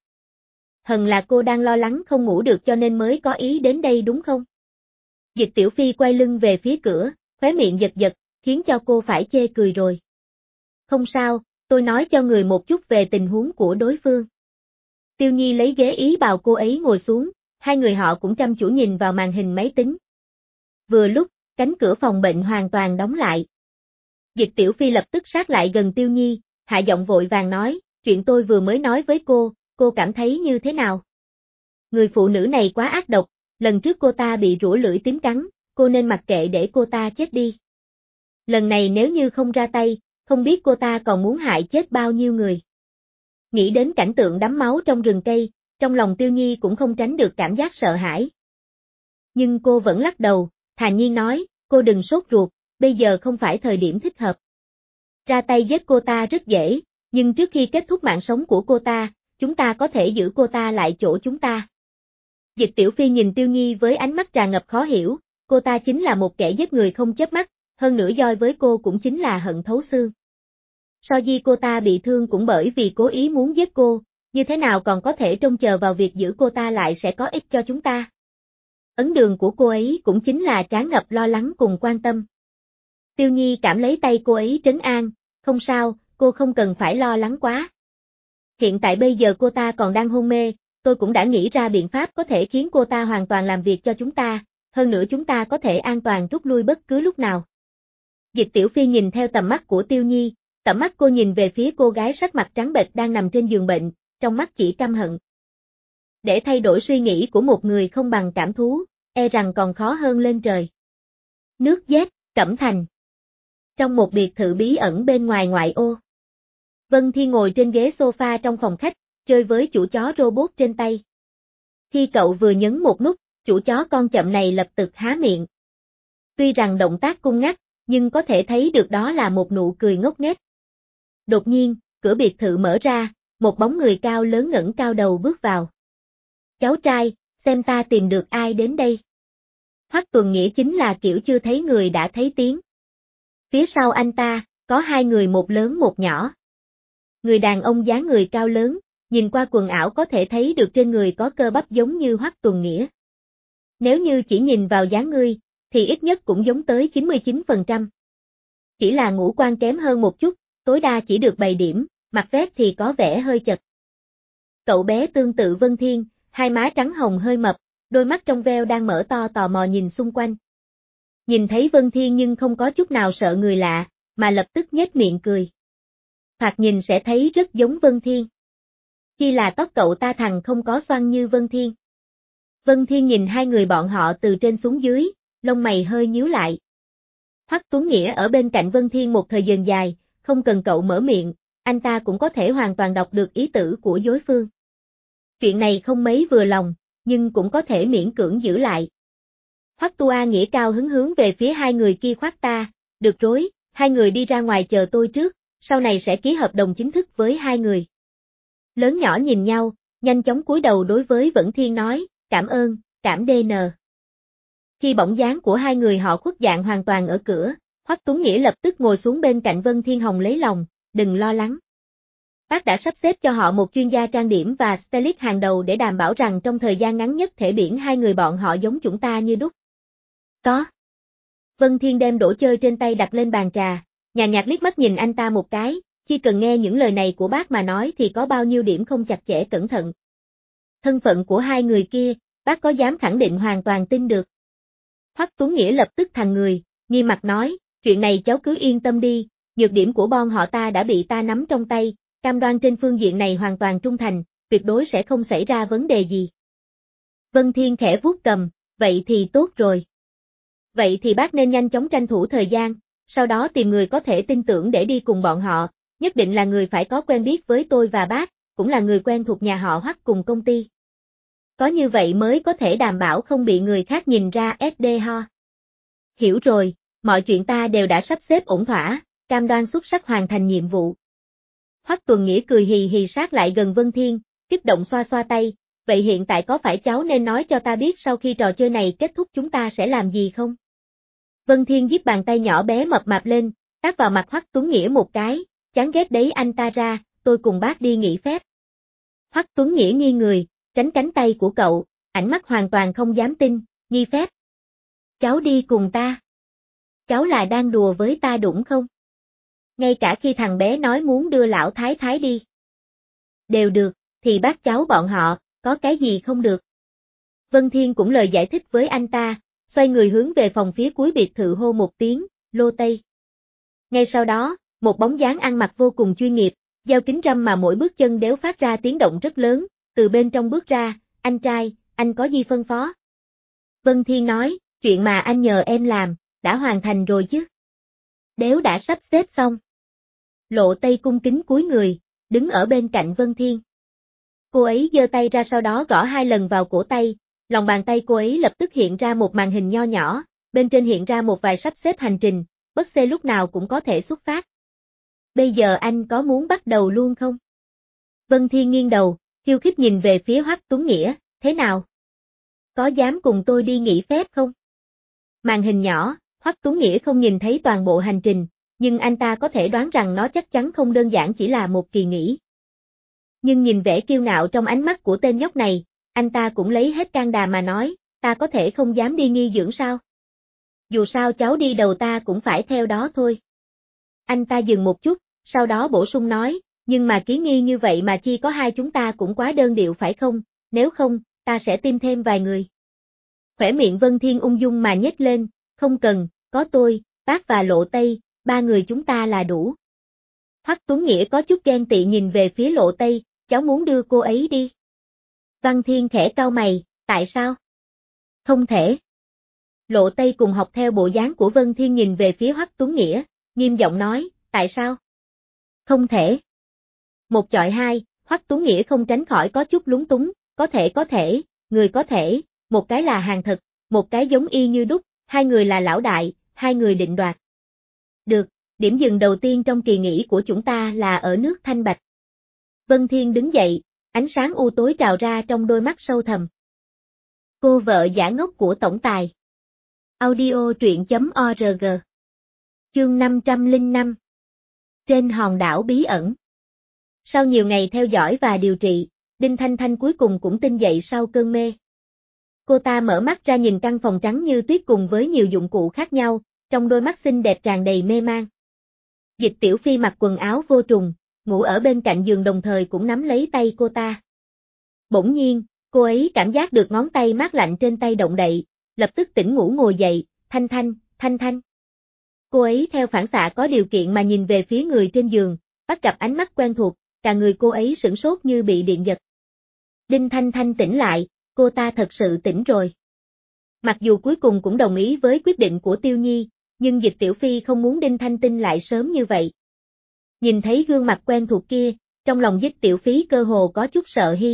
A: Hần là cô đang lo lắng không ngủ được cho nên mới có ý đến đây đúng không? Dịch Tiểu Phi quay lưng về phía cửa, khóe miệng giật giật, khiến cho cô phải chê cười rồi. Không sao, tôi nói cho người một chút về tình huống của đối phương. Tiêu Nhi lấy ghế ý bảo cô ấy ngồi xuống, hai người họ cũng chăm chú nhìn vào màn hình máy tính. Vừa lúc, cánh cửa phòng bệnh hoàn toàn đóng lại. Dịch Tiểu Phi lập tức sát lại gần Tiêu Nhi, hạ giọng vội vàng nói, chuyện tôi vừa mới nói với cô cảm thấy như thế nào? Người phụ nữ này quá ác độc, lần trước cô ta bị rủa lưỡi tím cắn, cô nên mặc kệ để cô ta chết đi. Lần này nếu như không ra tay, không biết cô ta còn muốn hại chết bao nhiêu người. Nghĩ đến cảnh tượng đẫm máu trong rừng cây, trong lòng Tiêu Nhi cũng không tránh được cảm giác sợ hãi. Nhưng cô vẫn lắc đầu, thản nhiên nói, cô đừng sốt ruột, bây giờ không phải thời điểm thích hợp. Ra tay giết cô ta rất dễ, nhưng trước khi kết thúc mạng sống của cô ta, chúng ta có thể giữ cô ta lại chỗ chúng ta. Dịch Tiểu Phi nhìn Tiêu Nhi với ánh mắt tràn ngập khó hiểu, cô ta chính là một kẻ giết người không chớp mắt, hơn nữa doi với cô cũng chính là hận thấu xương. So di cô ta bị thương cũng bởi vì cố ý muốn giết cô, như thế nào còn có thể trông chờ vào việc giữ cô ta lại sẽ có ích cho chúng ta. Ấn đường của cô ấy cũng chính là tràn ngập lo lắng cùng quan tâm. Tiêu Nhi cảm lấy tay cô ấy trấn an, không sao, cô không cần phải lo lắng quá. Hiện tại bây giờ cô ta còn đang hôn mê, tôi cũng đã nghĩ ra biện pháp có thể khiến cô ta hoàn toàn làm việc cho chúng ta, hơn nữa chúng ta có thể an toàn rút lui bất cứ lúc nào. Dịch Tiểu Phi nhìn theo tầm mắt của Tiêu Nhi, tầm mắt cô nhìn về phía cô gái sắc mặt trắng bệch đang nằm trên giường bệnh, trong mắt chỉ căm hận. Để thay đổi suy nghĩ của một người không bằng cảm thú, e rằng còn khó hơn lên trời. Nước Z, Cẩm Thành. Trong một biệt thự bí ẩn bên ngoài ngoại ô. Vân Thi ngồi trên ghế sofa trong phòng khách, chơi với chủ chó robot trên tay. Khi cậu vừa nhấn một nút, chủ chó con chậm này lập tức há miệng. Tuy rằng động tác cung ngắt, nhưng có thể thấy được đó là một nụ cười ngốc nghếch. Đột nhiên, cửa biệt thự mở ra, một bóng người cao lớn ngẩng cao đầu bước vào. Cháu trai, xem ta tìm được ai đến đây. Hoắc Tuần Nghĩa chính là kiểu chưa thấy người đã thấy tiếng. Phía sau anh ta, có hai người một lớn một nhỏ. Người đàn ông dáng người cao lớn, nhìn qua quần áo có thể thấy được trên người có cơ bắp giống như Hoắc Tuần Nghĩa. Nếu như chỉ nhìn vào dáng người, thì ít nhất cũng giống tới 99%. Chỉ là ngũ quan kém hơn một chút, tối đa chỉ được 7 điểm, mặt vét thì có vẻ hơi chật. Cậu bé tương tự Vân Thiên, hai má trắng hồng hơi mập, đôi mắt trong veo đang mở to tò mò nhìn xung quanh. Nhìn thấy Vân Thiên nhưng không có chút nào sợ người lạ, mà lập tức nhếch miệng cười. Thoạt nhìn sẽ thấy rất giống Vân Thiên. Chỉ là tóc cậu ta thằng không có xoăn như Vân Thiên. Vân Thiên nhìn hai người bọn họ từ trên xuống dưới, lông mày hơi nhíu lại. Hoắc Tuấn Nghĩa ở bên cạnh Vân Thiên một thời gian dài, không cần cậu mở miệng, anh ta cũng có thể hoàn toàn đọc được ý tử của đối phương. Chuyện này không mấy vừa lòng, nhưng cũng có thể miễn cưỡng giữ lại. Hoắc Tua Nghĩa cao hứng hướng về phía hai người kia khoát ta, được rồi, hai người đi ra ngoài chờ tôi trước, sau này sẽ ký hợp đồng chính thức với hai người. Lớn nhỏ nhìn nhau, nhanh chóng cúi đầu đối với Vân Thiên nói, cảm ơn, cảm DN. Khi bóng dáng của hai người họ khuất dạng hoàn toàn ở cửa, Hoắc Tuấn Nghĩa lập tức ngồi xuống bên cạnh Vân Thiên Hồng lấy lòng, đừng lo lắng. Bác đã sắp xếp cho họ một chuyên gia trang điểm và stylist hàng đầu để đảm bảo rằng trong thời gian ngắn nhất thể biển hai người bọn họ giống chúng ta như đúc. Có. Vân Thiên đem đổ chơi trên tay đặt lên bàn trà, nhàn nhạt liếc mắt nhìn anh ta một cái, chỉ cần nghe những lời này của bác mà nói thì có bao nhiêu điểm không chặt chẽ cẩn thận. Thân phận của hai người kia, bác có dám khẳng định hoàn toàn tin được. Hoắc Tuấn Nghĩa lập tức thành người, nghiêm mặt nói, chuyện này cháu cứ yên tâm đi, nhược điểm của bọn họ ta đã bị ta nắm trong tay, cam đoan trên phương diện này hoàn toàn trung thành, tuyệt đối sẽ không xảy ra vấn đề gì. Vân Thiên khẽ vuốt cầm, vậy thì tốt rồi. Vậy thì bác nên nhanh chóng tranh thủ thời gian, sau đó tìm người có thể tin tưởng để đi cùng bọn họ, nhất định là người phải có quen biết với tôi và bác, cũng là người quen thuộc nhà họ Hoắc cùng công ty. có như vậy mới có thể đảm bảo không bị người khác nhìn ra SDH. Hiểu rồi, mọi chuyện ta đều đã sắp xếp ổn thỏa, cam đoan xuất sắc hoàn thành nhiệm vụ. Hoắc Tuần Nghĩa cười hì hì sát lại gần Vân Thiên, kích động xoa xoa tay, vậy hiện tại có phải cháu nên nói cho ta biết sau khi trò chơi này kết thúc chúng ta sẽ làm gì không? Vân Thiên giếp bàn tay nhỏ bé mập mạp lên, tát vào mặt Hoắc Tuấn Nghĩa một cái, chán ghét đấy anh ta ra, tôi cùng bác đi nghỉ phép. Hoắc Tuấn Nghĩa nghiêng người, tránh cánh tay của cậu, ánh mắt hoàn toàn không dám tin, nghỉ phép. Cháu đi cùng ta. Cháu là đang đùa với ta đúng không? Ngay cả khi thằng bé nói muốn đưa lão thái thái đi. Đều được, thì bác cháu bọn họ, có cái gì không được. Vân Thiên cũng lời giải thích với anh ta, xoay người hướng về phòng phía cuối biệt thự hô một tiếng, Lô Tây. Ngay sau đó, một bóng dáng ăn mặc vô cùng chuyên nghiệp, đeo kính râm mà mỗi bước chân đều phát ra tiếng động rất lớn, từ bên trong bước ra, anh trai, anh có gì phân phó? Vân Thiên nói, chuyện mà anh nhờ em làm, đã hoàn thành rồi chứ? Đéo đã sắp xếp xong. Lộ Tây cung kính cúi người, đứng ở bên cạnh Vân Thiên. Cô ấy giơ tay ra sau đó gõ 2 lần vào cổ tay, lòng bàn tay cô ấy lập tức hiện ra một màn hình nho nhỏ, bên trên hiện ra một vài sắp xếp hành trình, bất xê lúc nào cũng có thể xuất phát. Bây giờ anh có muốn bắt đầu luôn không? Vân Thiên nghiêng đầu, khiêu khích nhìn về phía Hoắc Tuấn Nghĩa, thế nào? Có dám cùng tôi đi nghỉ phép không? Màn hình nhỏ, Hoắc Tuấn Nghĩa không nhìn thấy toàn bộ hành trình, nhưng anh ta có thể đoán rằng nó chắc chắn không đơn giản chỉ là một kỳ nghỉ. Nhưng nhìn vẻ kiêu ngạo trong ánh mắt của tên nhóc này, anh ta cũng lấy hết can đảm mà nói, ta có thể không dám đi nghỉ dưỡng sao? Dù sao cháu đi đầu ta cũng phải theo đó thôi. Anh ta dừng một chút, sau đó bổ sung nói, nhưng mà ký nghi như vậy mà chỉ có hai chúng ta cũng quá đơn điệu phải không, nếu không, ta sẽ tìm thêm vài người. Khỏe miệng Vân Thiên ung dung mà nhếch lên, không cần, có tôi, bác và Lộ Tây, 3 người chúng ta là đủ. Hoắc Tuấn Nghĩa có chút ghen tị nhìn về phía Lộ Tây, cháu muốn đưa cô ấy đi. Văn Thiên khẽ cau mày, tại sao? Không thể. Lộ Tây cùng học theo bộ dáng của Vân Thiên nhìn về phía Hoắc Tuấn Nghĩa, nghiêm giọng nói, tại sao? Không thể. Một chọi hai, Hoắc Tuấn Nghĩa không tránh khỏi có chút lúng túng, có thể, người có thể, một cái là hàng thật, một cái giống y như đúc, hai người là lão đại, hai người định đoạt. Được, điểm dừng đầu tiên trong kỳ nghỉ của chúng ta là ở nước Thanh Bạch. Vân Thiên đứng dậy, ánh sáng u tối trào ra trong đôi mắt sâu thẳm. Cô vợ giả ngốc của tổng tài. Audio truyện.org. Chương 505. Trên hòn đảo bí ẩn. Sau nhiều ngày theo dõi và điều trị, Đinh Thanh Thanh cuối cùng cũng tỉnh dậy sau cơn mê. Cô ta mở mắt ra nhìn căn phòng trắng như tuyết cùng với nhiều dụng cụ khác nhau, trong đôi mắt xinh đẹp tràn đầy mê man. Dịch Tiểu Phi mặc quần áo vô trùng, ngủ ở bên cạnh giường đồng thời cũng nắm lấy tay cô ta. Bỗng nhiên, cô ấy cảm giác được ngón tay mát lạnh trên tay động đậy, lập tức tỉnh ngủ ngồi dậy, Thanh Thanh, Thanh Thanh. Cô ấy theo phản xạ có điều kiện mà nhìn về phía người trên giường, bắt gặp ánh mắt quen thuộc, cả người cô ấy sửng sốt như bị điện giật. Đinh Thanh Thanh tỉnh lại, cô ta thật sự tỉnh rồi. Mặc dù cuối cùng cũng đồng ý với quyết định của Tiêu Nhi, nhưng Dịch Tiểu Phi không muốn Đinh Thanh tỉnh lại sớm như vậy. Nhìn thấy gương mặt quen thuộc kia, trong lòng Dịch Tiểu Phi cơ hồ có chút sợ hi.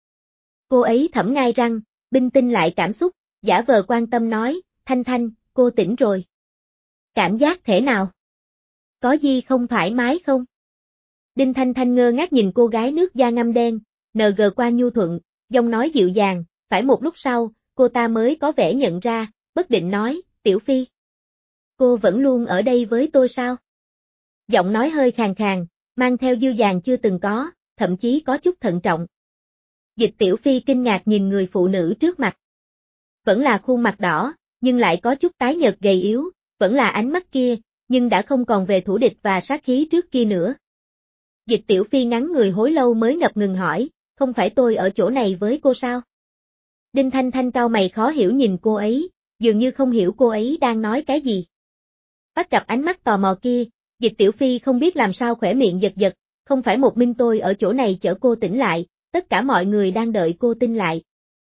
A: Cô ấy thẩm ngai răng, bình tĩnh lại cảm xúc, giả vờ quan tâm nói, Thanh Thanh, cô tỉnh rồi. Cảm giác thế nào? Có gì không thoải mái không? Đinh Thanh Thanh ngơ ngác nhìn cô gái nước da ngăm đen, NG qua nhu thuận, giọng nói dịu dàng, phải một lúc sau, cô ta mới có vẻ nhận ra, bất định nói, Tiểu Phi. Cô vẫn luôn ở đây với tôi sao? Giọng nói hơi khàn khàn, mang theo dịu dàng chưa từng có, thậm chí có chút thận trọng. Dịch Tiểu Phi kinh ngạc nhìn người phụ nữ trước mặt. Vẫn là khuôn mặt đỏ, nhưng lại có chút tái nhợt gầy yếu, vẫn là ánh mắt kia, nhưng đã không còn về thủ địch và sát khí trước kia nữa. Dịch Tiểu Phi ngắn người hối lâu mới ngập ngừng hỏi, không phải tôi ở chỗ này với cô sao? Đinh Thanh Thanh cau mày khó hiểu nhìn cô ấy, dường như không hiểu cô ấy đang nói cái gì. Bắt gặp ánh mắt tò mò kia, Dịch Tiểu Phi không biết làm sao khỏe miệng giật giật, không phải một mình tôi ở chỗ này chở cô tỉnh lại, tất cả mọi người đang đợi cô tin lại.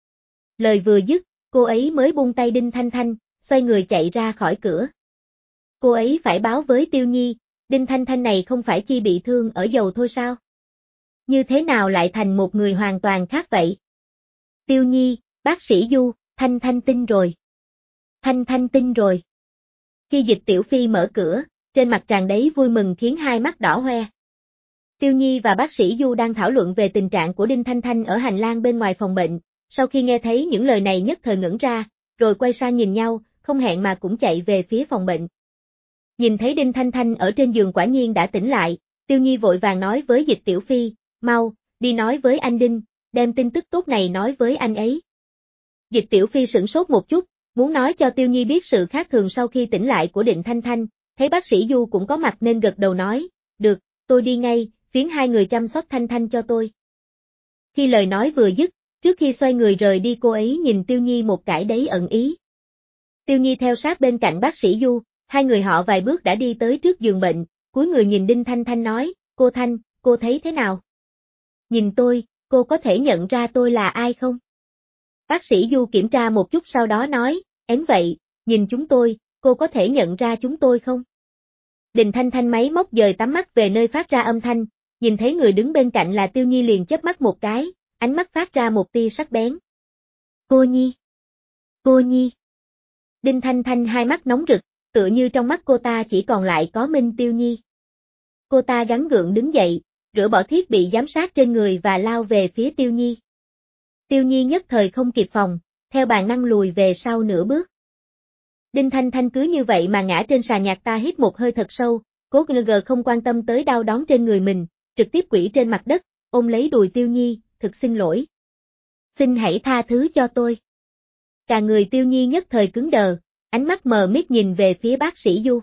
A: Lời vừa dứt, cô ấy mới buông tay Đinh Thanh Thanh, xoay người chạy ra khỏi cửa. Cô ấy phải báo với Tiêu Nhi, Đinh Thanh Thanh này không phải chỉ bị thương ở đầu thôi sao? Như thế nào lại thành một người hoàn toàn khác vậy? Tiêu Nhi, bác sĩ Du, Thanh Thanh tin rồi. Thanh Thanh tin rồi. Khi Dịch Tiểu Phi mở cửa, trên mặt tràn đầy vui mừng khiến hai mắt đỏ hoe. Tiêu Nhi và bác sĩ Du đang thảo luận về tình trạng của Đinh Thanh Thanh ở hành lang bên ngoài phòng bệnh, sau khi nghe thấy những lời này nhất thời ngẩn ra, rồi quay sang nhìn nhau, không hẹn mà cũng chạy về phía phòng bệnh. Nhìn thấy Đinh Thanh Thanh ở trên giường quả nhiên đã tỉnh lại, Tiêu Nhi vội vàng nói với Dịch Tiểu Phi, mau, đi nói với anh Đinh, đem tin tức tốt này nói với anh ấy. Dịch Tiểu Phi sửng sốt một chút, muốn nói cho Tiêu Nhi biết sự khác thường sau khi tỉnh lại của Đinh Thanh Thanh, thấy bác sĩ Du cũng có mặt nên gật đầu nói, được, tôi đi ngay, phiến hai người chăm sóc Thanh Thanh cho tôi. Khi lời nói vừa dứt, trước khi xoay người rời đi cô ấy nhìn Tiêu Nhi một cái đấy ẩn ý. Tiêu Nhi theo sát bên cạnh bác sĩ Du, hai người họ vài bước đã đi tới trước giường bệnh, cúi người nhìn Đinh Thanh Thanh nói, cô Thanh, cô thấy thế nào? Nhìn tôi, cô có thể nhận ra tôi là ai không? Bác sĩ Du kiểm tra một chút sau đó nói, em vậy, nhìn chúng tôi, cô có thể nhận ra chúng tôi không? Đinh Thanh Thanh máy móc dời tắm mắt về nơi phát ra âm thanh, nhìn thấy người đứng bên cạnh là Tiêu Nhi liền chớp mắt một cái, ánh mắt phát ra một tia sắc bén. Cô Nhi! Cô Nhi! Đinh Thanh Thanh hai mắt nóng rực, tựa như trong mắt cô ta chỉ còn lại có Minh Tiêu Nhi. Cô ta gắng gượng đứng dậy, rửa bỏ thiết bị giám sát trên người và lao về phía Tiêu Nhi. Tiêu Nhi nhất thời không kịp phòng, theo bản năng lùi về sau nửa bước. Đinh Thanh Thanh cứ như vậy mà ngã trên sàn nhạc, ta hít một hơi thật sâu, cố ngờ không quan tâm tới đau đớn trên người mình, trực tiếp quỵ trên mặt đất, ôm lấy đùi Tiêu Nhi, thực xin lỗi. Xin hãy tha thứ cho tôi. Cả người Tiêu Nhi nhất thời cứng đờ, ánh mắt mờ mịt nhìn về phía bác sĩ Du.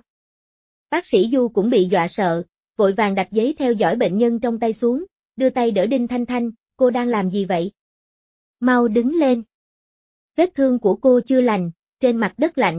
A: Bác sĩ Du cũng bị dọa sợ, vội vàng đặt giấy theo dõi bệnh nhân trong tay xuống, đưa tay đỡ Đinh Thanh Thanh, cô đang làm gì vậy? Mau đứng lên. Vết thương của cô chưa lành, trên mặt đất lạnh.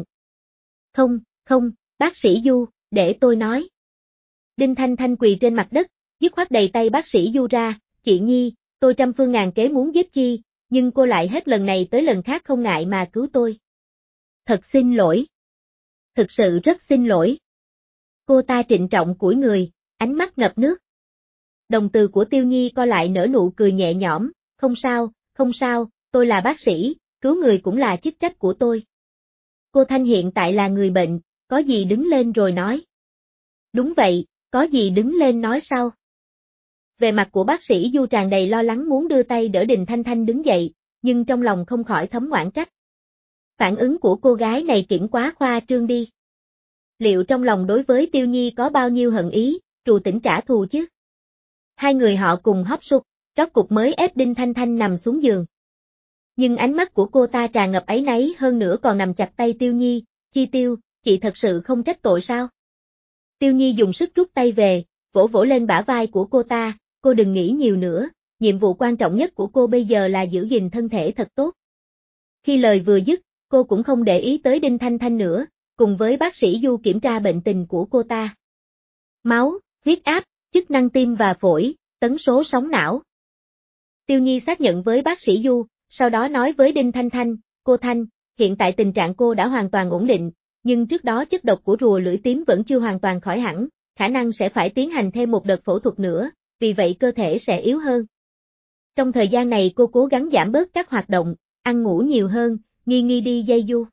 A: Không, bác sĩ Du, để tôi nói. Đinh Thanh Thanh quỳ trên mặt đất, dứt khoát đầy tay bác sĩ Du ra, chị Nhi, tôi trăm phương ngàn kế muốn giúp Chi, nhưng cô lại hết lần này tới lần khác không ngại mà cứu tôi. Thật xin lỗi. Thực sự rất xin lỗi. Cô ta trịnh trọng cúi người, ánh mắt ngập nước. Đồng từ của Tiêu Nhi co lại nở nụ cười nhẹ nhõm, không sao, tôi là bác sĩ, cứu người cũng là chức trách của tôi. Cô Thanh hiện tại là người bệnh, có gì đứng lên rồi nói. Đúng vậy, có gì đứng lên nói sau. Về mặt của bác sĩ Du tràn đầy lo lắng muốn đưa tay đỡ Đinh Thanh Thanh đứng dậy, nhưng trong lòng không khỏi thấm oán trách. Phản ứng của cô gái này kiển quá khoa trương đi. Liệu trong lòng đối với Tiêu Nhi có bao nhiêu hận ý, trù tỉnh trả thù chứ? Hai người họ cùng hấp sục, rốt cục mới ép Đinh Thanh Thanh nằm xuống giường. Nhưng ánh mắt của cô ta tràn ngập áy náy hơn nữa còn nằm chặt tay Tiêu Nhi, Chi Tiêu, chị thật sự không trách tội sao? Tiêu Nhi dùng sức rút tay về, vỗ vỗ lên bả vai của cô ta, cô đừng nghĩ nhiều nữa, nhiệm vụ quan trọng nhất của cô bây giờ là giữ gìn thân thể thật tốt. Khi lời vừa dứt, cô cũng không để ý tới Đinh Thanh Thanh nữa, cùng với bác sĩ Du kiểm tra bệnh tình của cô ta. Máu, huyết áp, chức năng tim và phổi, tần số sóng não. Tiêu Nhi xác nhận với bác sĩ Du, sau đó nói với Đinh Thanh Thanh, cô Thanh, hiện tại tình trạng cô đã hoàn toàn ổn định, nhưng trước đó chất độc của rùa lưỡi tím vẫn chưa hoàn toàn khỏi hẳn, khả năng sẽ phải tiến hành thêm một đợt phẫu thuật nữa, vì vậy cơ thể sẽ yếu hơn. Trong thời gian này cô cố gắng giảm bớt các hoạt động, ăn ngủ nhiều hơn, nghi đi dây Du.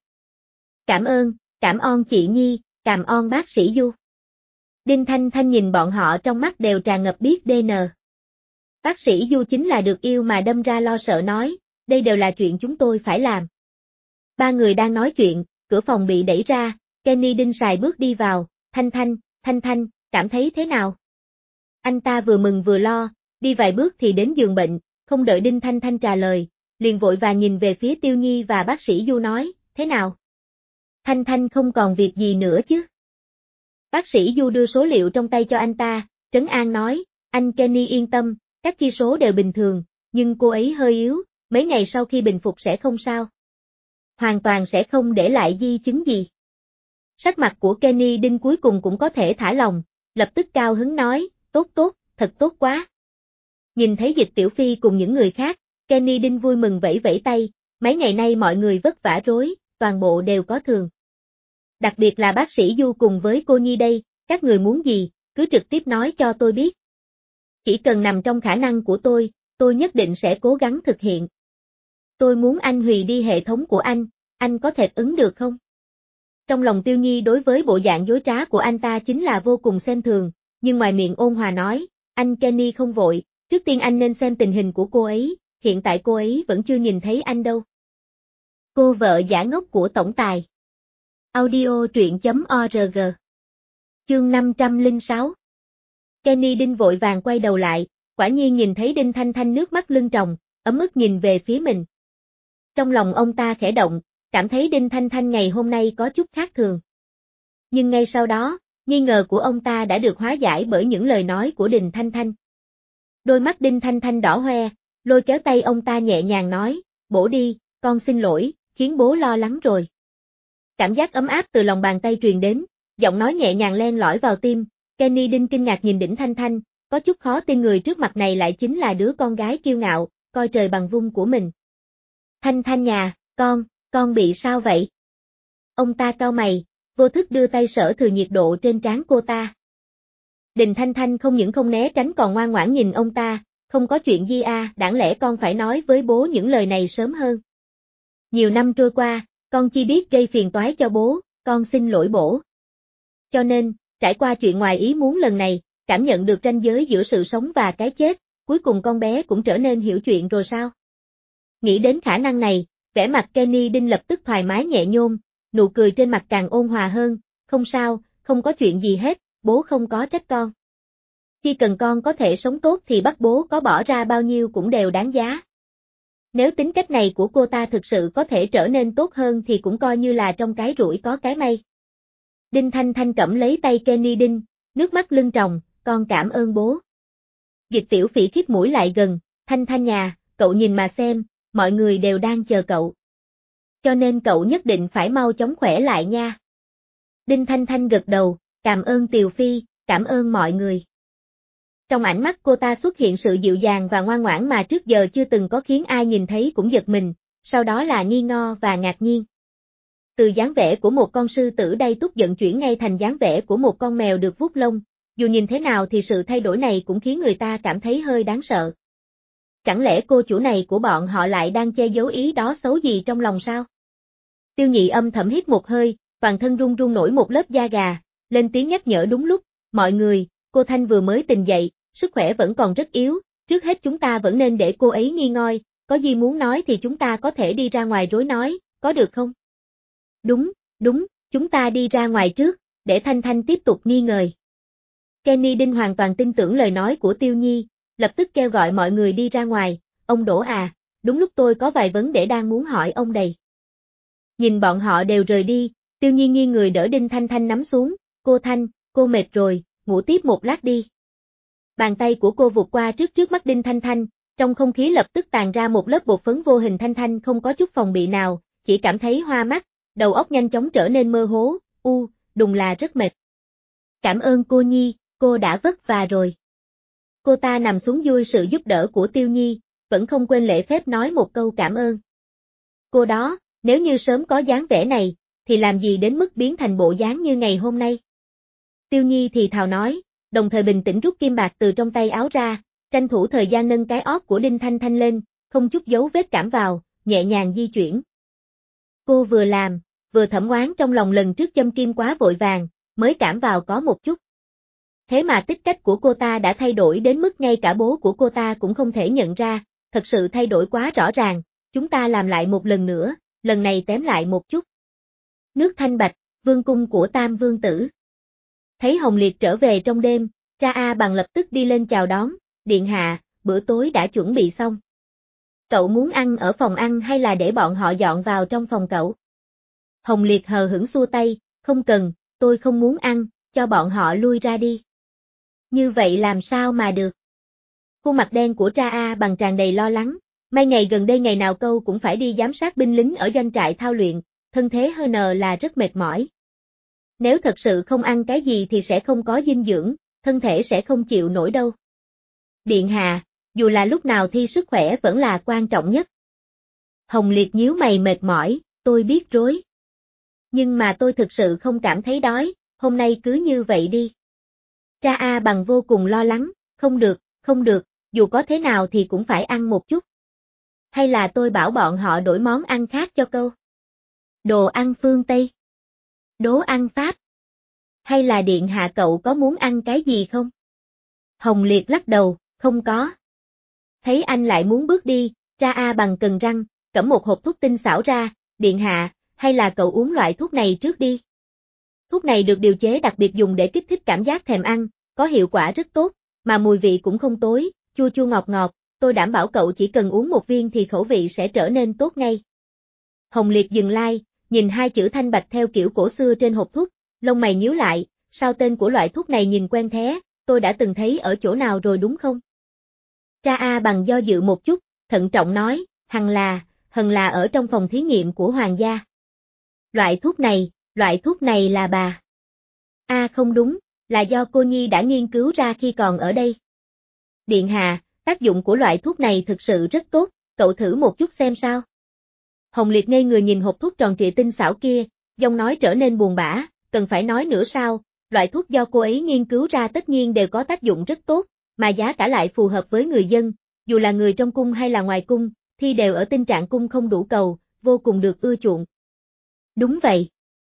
A: Cảm ơn chị Nhi, cảm ơn bác sĩ Du. Đinh Thanh Thanh nhìn bọn họ trong mắt đều tràn ngập biết DN. Bác sĩ Du chính là được yêu mà đâm ra lo sợ nói, đây đều là chuyện chúng tôi phải làm. Ba người đang nói chuyện, cửa phòng bị đẩy ra, Kenny Đinh sài bước đi vào, Thanh Thanh, cảm thấy thế nào? Anh ta vừa mừng vừa lo, đi vài bước thì đến giường bệnh, không đợi Đinh Thanh Thanh trả lời, liền vội vàng nhìn về phía Tiêu Nhi và bác sĩ Du nói, thế nào? Thanh Thanh không còn việc gì nữa chứ? Bác sĩ Du đưa số liệu trong tay cho anh ta, trấn an nói, anh Kenny yên tâm, các chi số đều bình thường, nhưng cô ấy hơi yếu, mấy ngày sau khi bình phục sẽ không sao. Hoàn toàn sẽ không để lại di chứng gì. Sắc mặt của Kenny Đinh cuối cùng cũng có thể thả lòng, lập tức cao hứng nói, tốt, thật tốt quá. Nhìn thấy Dịch Tiểu Phi cùng những người khác, Kenny Đinh vui mừng vẫy vẫy tay, mấy ngày nay mọi người vất vả rối, toàn bộ đều có thường. Đặc biệt là bác sĩ Du cùng với cô Nhi đây, các người muốn gì, cứ trực tiếp nói cho tôi biết. Chỉ cần nằm trong khả năng của tôi nhất định sẽ cố gắng thực hiện. Tôi muốn anh hủy đi hệ thống của anh có thể ứng được không? Trong lòng Tiêu Nhi đối với bộ dạng dối trá của anh ta chính là vô cùng xem thường, nhưng ngoài miệng ôn hòa nói, anh Kenny không vội, trước tiên anh nên xem tình hình của cô ấy, hiện tại cô ấy vẫn chưa nhìn thấy anh đâu. Cô vợ giả ngốc của tổng tài. Audio truyện.org. Chương 506. Kenny Đinh vội vàng quay đầu lại, quả nhiên nhìn thấy Đinh Thanh Thanh nước mắt lưng tròng, ấm ức nhìn về phía mình. Trong lòng ông ta khẽ động, cảm thấy Đinh Thanh Thanh ngày hôm nay có chút khác thường. Nhưng ngay sau đó, nghi ngờ của ông ta đã được hóa giải bởi những lời nói của Đinh Thanh Thanh. Đôi mắt Đinh Thanh Thanh đỏ hoe, lôi kéo tay ông ta nhẹ nhàng nói, bổ đi, con xin lỗi, khiến bố lo lắng rồi. Cảm giác ấm áp từ lòng bàn tay truyền đến, giọng nói nhẹ nhàng len lỏi vào tim, Kenny Đinh kinh ngạc nhìn Đinh Thanh Thanh, có chút khó tin người trước mặt này lại chính là đứa con gái kiêu ngạo, coi trời bằng vung của mình. Thanh Thanh nhà, con bị sao vậy? Ông ta cau mày, vô thức đưa tay sở thử nhiệt độ trên trán cô ta. Đinh Thanh Thanh không những không né tránh còn ngoan ngoãn nhìn ông ta, không có chuyện gì à, đáng lẽ con phải nói với bố những lời này sớm hơn. Nhiều năm trôi qua, con chỉ biết gây phiền toái cho bố, con xin lỗi bố. Cho nên, trải qua chuyện ngoài ý muốn lần này, cảm nhận được ranh giới giữa sự sống và cái chết, cuối cùng con bé cũng trở nên hiểu chuyện rồi sao? Nghĩ đến khả năng này, vẻ mặt Kenny Đinh lập tức thoải mái nhẹ nhõm, nụ cười trên mặt càng ôn hòa hơn, không sao, không có chuyện gì hết, bố không có trách con. Chỉ cần con có thể sống tốt thì bắt bố có bỏ ra bao nhiêu cũng đều đáng giá. Nếu tính cách này của cô ta thực sự có thể trở nên tốt hơn thì cũng coi như là trong cái rủi có cái may. Đinh Thanh Thanh cõng lấy tay Kenny Đinh, nước mắt lưng tròng, con cảm ơn bố. Dịch Tiểu Phỉ khít mũi lại gần, Thanh Thanh nhà, cậu nhìn mà xem, mọi người đều đang chờ cậu. Cho nên cậu nhất định phải mau chóng khỏe lại nha. Đinh Thanh Thanh gật đầu, cảm ơn Tiều Phi, cảm ơn mọi người. Trong ánh mắt cô ta xuất hiện sự dịu dàng và ngoan ngoãn mà trước giờ chưa từng có, khiến ai nhìn thấy cũng giật mình, sau đó là nghi ngờ và ngạc nhiên. Từ dáng vẻ của một con sư tử đầy tức giận chuyển ngay thành dáng vẻ của một con mèo được vuốt lông, dù nhìn thế nào thì sự thay đổi này cũng khiến người ta cảm thấy hơi đáng sợ. Chẳng lẽ cô chủ này của bọn họ lại đang che giấu ý đó xấu gì trong lòng sao? Tiêu Nhị âm thầm hít một hơi, toàn thân run run nổi một lớp da gà, lên tiếng nhắc nhở đúng lúc, mọi người, cô Thanh vừa mới tỉnh dậy, sức khỏe vẫn còn rất yếu, trước hết chúng ta vẫn nên để cô ấy nghỉ ngơi, có gì muốn nói thì chúng ta có thể đi ra ngoài rối nói, có được không? Đúng, chúng ta đi ra ngoài trước, để Thanh Thanh tiếp tục nghi ngờ. Kenny Đinh hoàn toàn tin tưởng lời nói của Tiêu Nhi, lập tức kêu gọi mọi người đi ra ngoài, ông Đỗ à, đúng lúc tôi có vài vấn đề đang muốn hỏi ông đây. Nhìn bọn họ đều rời đi, Tiêu Nhi nghiêng người đỡ Đinh Thanh Thanh nắm xuống, cô Thanh, cô mệt rồi, ngủ tiếp một lát đi. Bàn tay của cô vụt qua trước mắt Đinh Thanh Thanh, trong không khí lập tức tàn ra một lớp bột phấn vô hình. Thanh Thanh không có chút phòng bị nào, chỉ cảm thấy hoa mắt, đầu óc nhanh chóng trở nên mơ hồ, đúng là rất mệt. Cảm ơn cô Nhi, cô đã vất vả rồi. Cô ta nằm xuống vui sự giúp đỡ của Tiêu Nhi, vẫn không quên lễ phép nói một câu cảm ơn. Cô đó, nếu như sớm có dáng vẻ này, thì làm gì đến mức biến thành bộ dáng như ngày hôm nay. Tiêu Nhi thì thào nói, đồng thời bình tĩnh rút kim bạc từ trong tay áo ra, tranh thủ thời gian nâng cái ót của Đinh Thanh Thanh lên, không chút dấu vết cảm vào, nhẹ nhàng di chuyển. Cô vừa làm, vừa thẩm oán trong lòng lần trước châm kim quá vội vàng, mới cảm vào có một chút. Thế mà tích cách của cô ta đã thay đổi đến mức ngay cả bố của cô ta cũng không thể nhận ra, thật sự thay đổi quá rõ ràng, chúng ta làm lại một lần nữa, lần này tém lại một chút. Nước Thanh Bạch, vương cung của Tam Vương Tử. Thấy Hồng Liệt trở về trong đêm, Ra A Bằng lập tức đi lên chào đón, điện hạ, bữa tối đã chuẩn bị xong. Cậu muốn ăn ở phòng ăn hay là để bọn họ dọn vào trong phòng cậu? Hồng Liệt hờ hững xua tay, không cần, tôi không muốn ăn, cho bọn họ lui ra đi. Như vậy làm sao mà được? Khuôn mặt đen của Ra A Bằng tràn đầy lo lắng, mấy ngày gần đây ngày nào câu cũng phải đi giám sát binh lính ở doanh trại thao luyện, thân thế hơn là rất mệt mỏi. Nếu thật sự không ăn cái gì thì sẽ không có dinh dưỡng, thân thể sẽ không chịu nổi đâu. Điện hạ, dù là lúc nào thì sức khỏe vẫn là quan trọng nhất. Hồng Liệt nhíu mày mệt mỏi, tôi biết rối. Nhưng mà tôi thực sự không cảm thấy đói, hôm nay cứ như vậy đi. Ra A Bằng vô cùng lo lắng, không được, dù có thế nào thì cũng phải ăn một chút. Hay là tôi bảo bọn họ đổi món ăn khác cho câu? Đồ ăn phương Tây? Đố ăn Pháp? Hay là điện hạ cậu có muốn ăn cái gì không? Hồng Liệt lắc đầu, không có. Thấy anh lại muốn bước đi, Ra A bằng cần răng, cẩm một hộp thuốc tinh xảo ra, điện hạ, hay là cậu uống loại thuốc này trước đi. Thuốc này được điều chế đặc biệt dùng để kích thích cảm giác thèm ăn, có hiệu quả rất tốt, mà mùi vị cũng không tối, chua chua ngọt ngọt, tôi đảm bảo cậu chỉ cần uống một viên thì khẩu vị sẽ trở nên tốt ngay. Hồng Liệt dừng like, nhìn hai chữ thanh bạch theo kiểu cổ xưa trên hộp thuốc, lông mày nhíu lại, sao tên của loại thuốc này nhìn quen thế, tôi đã từng thấy ở chỗ nào rồi đúng không? Ra A bằng do dự một chút, thận trọng nói, hẳn là ở trong phòng thí nghiệm của hoàng gia. Loại thuốc này là bà. Không đúng, là do cô Nhi đã nghiên cứu ra khi còn ở đây. Điện hạ, tác dụng của loại thuốc này thực sự rất tốt, cậu thử một chút xem sao. Hồng Liệt ngây người nhìn hộp thuốc tròn trịa tinh xảo kia, giọng nói trở nên buồn bã, cần phải nói nữa sao, loại thuốc do cô ấy nghiên cứu ra tất nhiên đều có tác dụng rất tốt, mà giá cả lại phù hợp với người dân, dù là người trong cung hay là ngoài cung, thì đều ở tình trạng cung không đủ cầu, vô cùng được ưa chuộng. Đúng vậy.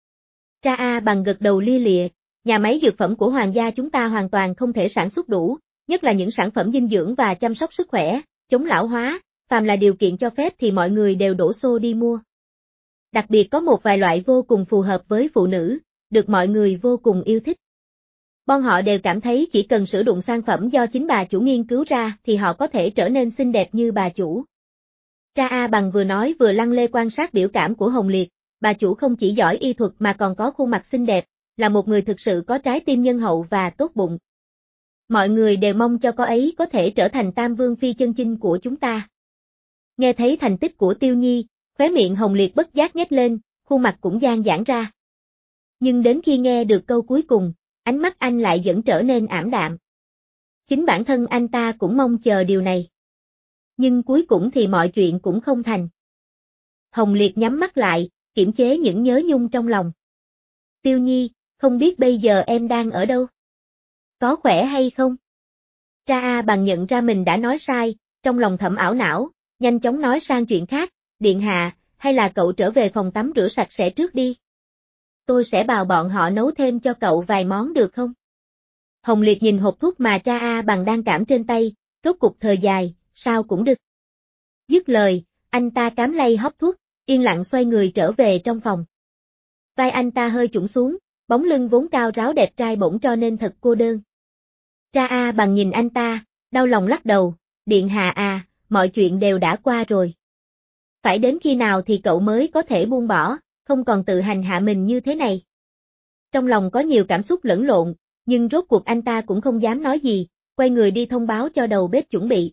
A: Ra A bằng gật đầu lia lịa, nhà máy dược phẩm của hoàng gia chúng ta hoàn toàn không thể sản xuất đủ, nhất là những sản phẩm dinh dưỡng và chăm sóc sức khỏe, chống lão hóa, phàm là điều kiện cho phép thì mọi người đều đổ xô đi mua. Đặc biệt có một vài loại vô cùng phù hợp với phụ nữ, được mọi người vô cùng yêu thích. Bọn họ đều cảm thấy chỉ cần sử dụng sản phẩm do chính bà chủ nghiên cứu ra thì họ có thể trở nên xinh đẹp như bà chủ. Ra A bằng vừa nói vừa lăng lê quan sát biểu cảm của Hồng Liệt, bà chủ không chỉ giỏi y thuật mà còn có khuôn mặt xinh đẹp, là một người thực sự có trái tim nhân hậu và tốt bụng. Mọi người đều mong cho cô ấy có thể trở thành Tam Vương Phi chân chinh của chúng ta. Nghe thấy thành tích của Tiêu Nhi, khóe miệng Hồng Liệt bất giác nhếch lên, khuôn mặt cũng dang giãn ra. Nhưng đến khi nghe được câu cuối cùng, ánh mắt anh lại vẫn trở nên ảm đạm. Chính bản thân anh ta cũng mong chờ điều này. Nhưng cuối cùng thì mọi chuyện cũng không thành. Hồng Liệt nhắm mắt lại, kiềm chế những nhớ nhung trong lòng. Tiêu Nhi, không biết bây giờ em đang ở đâu? Có khỏe hay không? Ra A bằng nhận ra mình đã nói sai, trong lòng thầm ảo não, nhanh chóng nói sang chuyện khác, điện hạ, hay là cậu trở về phòng tắm rửa sạch sẽ trước đi. Tôi sẽ bảo bọn họ nấu thêm cho cậu vài món được không? Hồng Liệt nhìn hộp thuốc mà Ra A bằng đang cảm trên tay, rốt cục thở dài, sao cũng được. Dứt lời, anh ta cám lay hóc thuốc, yên lặng xoay người trở về trong phòng. Vai anh ta hơi chũng xuống, bóng lưng vốn cao ráo đẹp trai bỗng cho nên thật cô đơn. Ra A bằng nhìn anh ta, đau lòng lắc đầu, điện hạ à, mọi chuyện đều đã qua rồi. Phải đến khi nào thì cậu mới có thể buông bỏ, không còn tự hành hạ mình như thế này. Trong lòng có nhiều cảm xúc lẫn lộn, nhưng rốt cuộc anh ta cũng không dám nói gì, quay người đi thông báo cho đầu bếp chuẩn bị.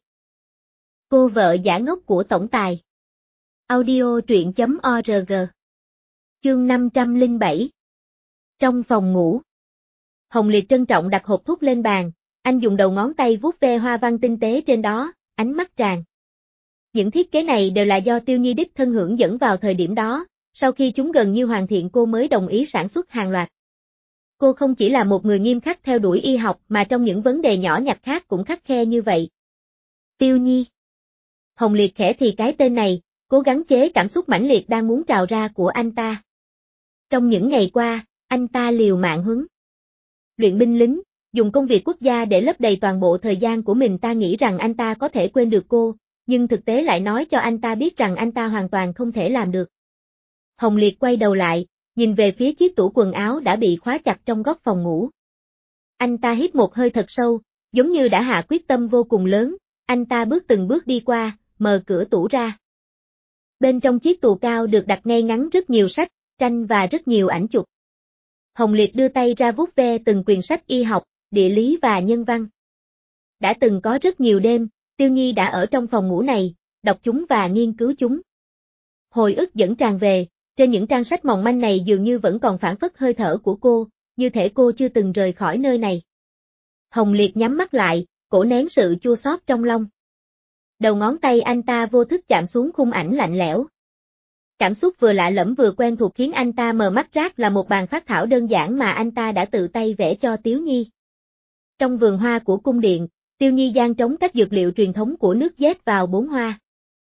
A: Cô vợ giả ngốc của tổng tài. Audio truyện.org. Chương 507. Trong phòng ngủ. Hồng Liệt trân trọng đặt hộp thuốc lên bàn, anh dùng đầu ngón tay vuốt ve hoa văn tinh tế trên đó, ánh mắt tràn. Những thiết kế này đều là do Tiêu Nhi đích thân hướng dẫn vào thời điểm đó, sau khi chúng gần như hoàn thiện cô mới đồng ý sản xuất hàng loạt. Cô không chỉ là một người nghiêm khắc theo đuổi y học mà trong những vấn đề nhỏ nhặt khác cũng khắt khe như vậy. Tiêu Nhi. Hồng Liệt khẽ thì cái tên này, cố gắng chế cảm xúc mãnh liệt đang muốn trào ra của anh ta. Trong những ngày qua, anh ta liều mạng huấn luyện binh lính, dùng công việc quốc gia để lấp đầy toàn bộ thời gian của mình. Ta nghĩ rằng anh ta có thể quên được cô, nhưng thực tế lại nói cho anh ta biết rằng anh ta hoàn toàn không thể làm được. Hồng Liệt quay đầu lại, nhìn về phía chiếc tủ quần áo đã bị khóa chặt trong góc phòng ngủ. Anh ta hít một hơi thật sâu, giống như đã hạ quyết tâm vô cùng lớn, anh ta từng bước đi qua, mở cửa tủ ra. Bên trong chiếc tủ cao được đặt ngay ngắn rất nhiều sách, tranh và rất nhiều ảnh chụp. Hồng Liệt đưa tay ra vuốt ve từng quyển sách y học, địa lý và nhân văn. Đã từng có rất nhiều đêm, Tiêu Nhi đã ở trong phòng ngủ này, đọc chúng và nghiên cứu chúng. Hồi ức vẫn tràn về, trên những trang sách mỏng manh này dường như vẫn còn phảng phất hơi thở của cô, như thể cô chưa từng rời khỏi nơi này. Hồng Liệt nhắm mắt lại, cố nén sự chua xót trong lòng. Đầu ngón tay anh ta vô thức chạm xuống khung ảnh lạnh lẽo. Cảm xúc vừa lạ lẫm vừa quen thuộc khiến anh ta mờ mắt rác là một bàn phác thảo đơn giản mà anh ta đã tự tay vẽ cho Tiếu Nhi. Trong vườn hoa của cung điện, Tiêu Nhi giăng trống các dược liệu truyền thống của nước Z vào 4 hoa.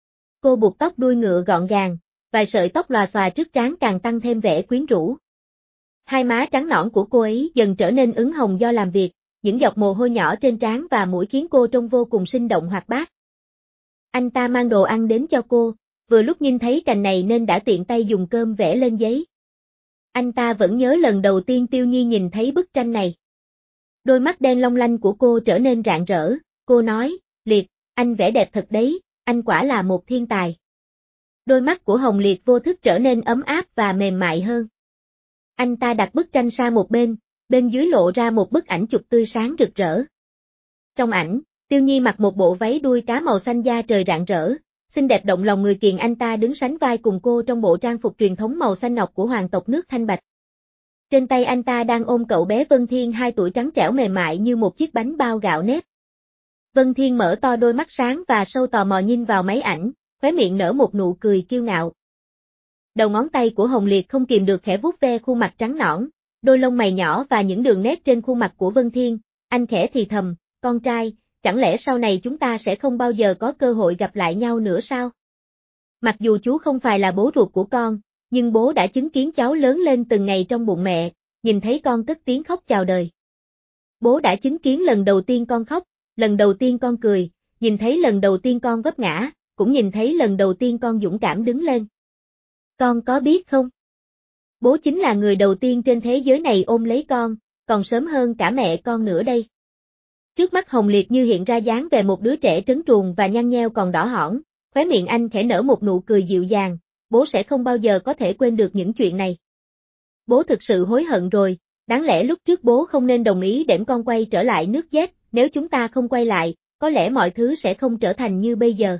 A: cô buộc tóc đuôi ngựa gọn gàng, vài sợi tóc lòa xòa trước trán càng tăng thêm vẻ quyến rũ. Hai má trắng nõn của cô ấy dần trở nên ửng hồng do làm việc, những giọt mồ hôi nhỏ trên trán và mũi khiến cô trông vô cùng sinh động hoạt bát. Anh ta mang đồ ăn đến cho cô, vừa lúc nhìn thấy cảnh này nên đã tiện tay dùng cơm vẽ lên giấy. Anh ta vẫn nhớ lần đầu tiên Tiêu Nhi nhìn thấy bức tranh này. Đôi mắt đen long lanh của cô trở nên rạng rỡ, cô nói, Liệt, anh vẽ đẹp thật đấy, anh quả là một thiên tài. Đôi mắt của Hồng Liệt vô thức trở nên ấm áp và mềm mại hơn. Anh ta đặt bức tranh sang một bên dưới lộ ra một bức ảnh chụp tươi sáng rực rỡ. Trong ảnh, Tiêu Nhi mặc một bộ váy đuôi cá màu xanh da trời rạng rỡ, xinh đẹp động lòng người kiền anh ta đứng sánh vai cùng cô trong bộ trang phục truyền thống màu xanh ngọc của hoàng tộc nước Thanh Bạch. Trên tay anh ta đang ôm cậu bé Vân Thiên 2 tuổi trắng trẻo mềm mại như một chiếc bánh bao gạo nếp. Vân Thiên mở to đôi mắt sáng và sâu tò mò nhìn vào máy ảnh, khóe miệng nở một nụ cười kiêu ngạo. Đầu ngón tay của Hồng Liệt không kìm được khẽ vuốt ve khuôn mặt trắng nõn, đôi lông mày nhỏ và những đường nét trên khuôn mặt của Vân Thiên, anh khẽ thì thầm, con trai, chẳng lẽ sau này chúng ta sẽ không bao giờ có cơ hội gặp lại nhau nữa sao? Mặc dù chú không phải là bố ruột của con, nhưng bố đã chứng kiến cháu lớn lên từng ngày trong bụng mẹ, nhìn thấy con cất tiếng khóc chào đời. Bố đã chứng kiến lần đầu tiên con khóc, lần đầu tiên con cười, nhìn thấy lần đầu tiên con vấp ngã, cũng nhìn thấy lần đầu tiên con dũng cảm đứng lên. Con có biết không? Bố chính là người đầu tiên trên thế giới này ôm lấy con, còn sớm hơn cả mẹ con nữa đây. Trước mắt Hồng Liệt như hiện ra dáng về một đứa trẻ trấn truồng và nhăn nheo còn đỏ hỏn, khóe miệng anh khẽ nở một nụ cười dịu dàng, bố sẽ không bao giờ có thể quên được những chuyện này. Bố thực sự hối hận rồi, đáng lẽ lúc trước bố không nên đồng ý để con quay trở lại nước Z, nếu chúng ta không quay lại, có lẽ mọi thứ sẽ không trở thành như bây giờ.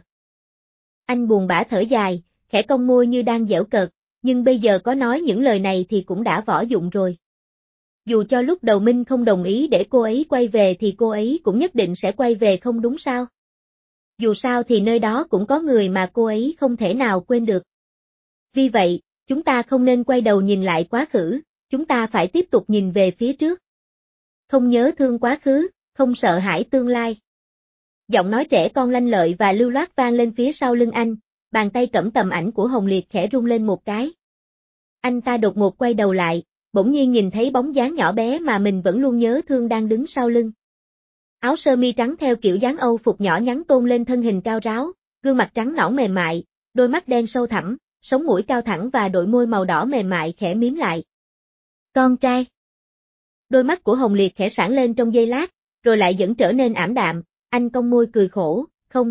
A: Anh buồn bã thở dài, khẽ cong môi như đang giễu cợt, nhưng bây giờ có nói những lời này thì cũng đã vỏ dụng rồi. Dù cho lúc đầu Minh không đồng ý để cô ấy quay về thì cô ấy cũng nhất định sẽ quay về không đúng sao? Dù sao thì nơi đó cũng có người mà cô ấy không thể nào quên được. Vì vậy, chúng ta không nên quay đầu nhìn lại quá khứ, chúng ta phải tiếp tục nhìn về phía trước. Không nhớ thương quá khứ, không sợ hãi tương lai. Giọng nói trẻ con lanh lợi và lưu loát vang lên phía sau lưng anh, bàn tay cẩm tầm ảnh của Hồng Liệt khẽ rung lên một cái. Anh ta đột ngột quay đầu lại, bỗng nhiên nhìn thấy bóng dáng nhỏ bé mà mình vẫn luôn nhớ thương đang đứng sau lưng. Áo sơ mi trắng theo kiểu dáng Âu phục nhỏ nhắn tôn lên thân hình cao ráo, gương mặt trắng nõn mềm mại, đôi mắt đen sâu thẳm, sống mũi cao thẳng và đôi môi màu đỏ mềm mại khẽ mím lại. Con trai. Đôi mắt của Hồng Liệt khẽ sáng lên trong giây lát, rồi lại vẫn trở nên ảm đạm, anh cong môi cười khổ,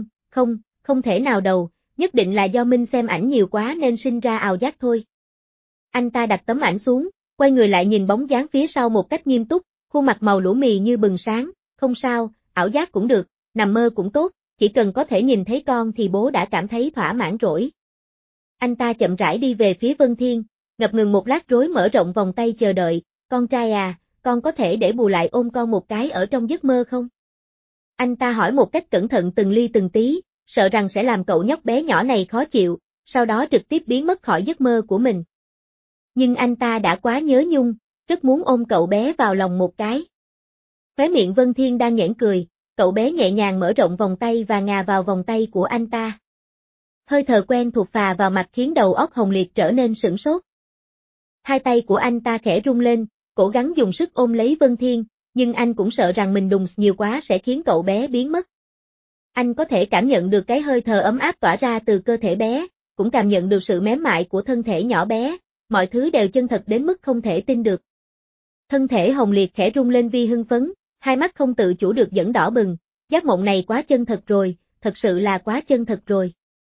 A: không thể nào đâu, nhất định là do Minh xem ảnh nhiều quá nên sinh ra ảo giác thôi. Anh ta đặt tấm ảnh xuống, quay người lại nhìn bóng dáng phía sau một cách nghiêm túc, khuôn mặt màu lúa mì như bừng sáng, không sao, ảo giác cũng được, nằm mơ cũng tốt, chỉ cần có thể nhìn thấy con thì bố đã cảm thấy thỏa mãn rồi. Anh ta chậm rãi đi về phía Vân Thiên, ngập ngừng một lát rối mở rộng vòng tay chờ đợi, con trai à, con có thể để bù lại ôm con một cái ở trong giấc mơ không? Anh ta hỏi một cách cẩn thận từng ly từng tí, sợ rằng sẽ làm cậu nhóc bé nhỏ này khó chịu, sau đó trực tiếp biến mất khỏi giấc mơ của mình. Nhưng anh ta đã quá nhớ nhung, rất muốn ôm cậu bé vào lòng một cái. Khóe miệng Vân Thiên đang nhoẻn cười, cậu bé nhẹ nhàng mở rộng vòng tay và ngà vào vòng tay của anh ta. Hơi thở quen thuộc phà vào mặt khiến đầu óc Hồng Liệt trở nên sửng sốt. Hai tay của anh ta khẽ rung lên, cố gắng dùng sức ôm lấy Vân Thiên, nhưng anh cũng sợ rằng mình đụng nhiều quá sẽ khiến cậu bé biến mất. Anh có thể cảm nhận được cái hơi thở ấm áp tỏa ra từ cơ thể bé, cũng cảm nhận được sự mềm mại của thân thể nhỏ bé, mọi thứ đều chân thật đến mức không thể tin được. Thân thể Hồng Liệt khẽ rung lên vì hưng phấn, hai mắt không tự chủ được dẫn đỏ bừng, giấc mộng này quá chân thật rồi, thật sự là quá chân thật rồi.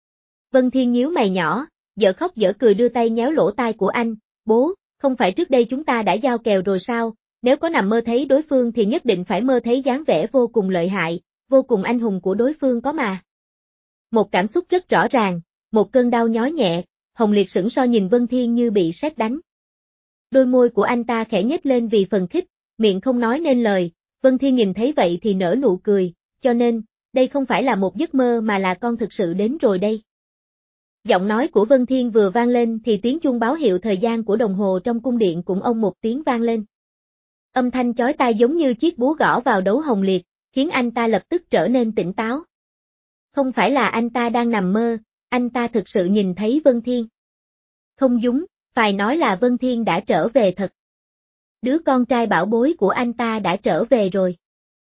A: Vân Thiên nhíu mày nhỏ, dở khóc dở cười đưa tay nhéo lỗ tai của anh, bố, không phải trước đây chúng ta đã giao kèo rồi sao, nếu có nằm mơ thấy đối phương thì nhất định phải mơ thấy dáng vẻ vô cùng lợi hại, vô cùng anh hùng của đối phương có mà. Một cảm xúc rất rõ ràng, một cơn đau nhói nhẹ, Hồng Liệt sững sờ nhìn Vân Thiên như bị sét đánh. Đôi môi của anh ta khẽ nhếch lên vì phần khích, miệng không nói nên lời, Vân Thiên nhìn thấy vậy thì nở nụ cười, cho nên, đây không phải là một giấc mơ mà là con thực sự đến rồi đây. Giọng nói của Vân Thiên vừa vang lên thì tiếng chuông báo hiệu thời gian của đồng hồ trong cung điện cũng ông một tiếng vang lên. Âm thanh chói tai giống như chiếc búa gõ vào đấu Hồng Liệt, khiến anh ta lập tức trở nên tỉnh táo. Không phải là anh ta đang nằm mơ, anh ta thực sự nhìn thấy Vân Thiên. Không đúng, phải nói là Vân Thiên đã trở về thật. Đứa con trai bảo bối của anh ta đã trở về rồi.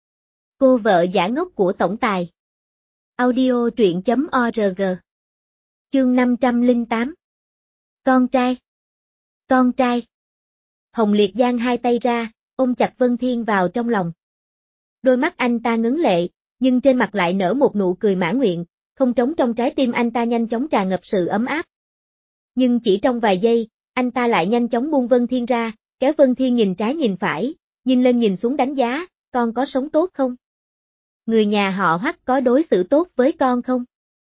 A: Cô vợ giả ngốc của tổng tài. Audio truyện.org. Chương 508. Con trai. Con trai. Hồng Liệt giang hai tay ra, ôm chặt Vân Thiên vào trong lòng. Đôi mắt anh ta ngấn lệ, nhưng trên mặt lại nở một nụ cười mãn nguyện, không trống trong trái tim anh ta nhanh chóng tràn ngập sự ấm áp. Nhưng chỉ trong vài giây, anh ta lại nhanh chóng buông Vân Thiên ra, kéo Vân Thiên nhìn trái nhìn phải, nhìn lên nhìn xuống đánh giá, con có sống tốt không? Người nhà họ Hoắc có đối xử tốt với con không?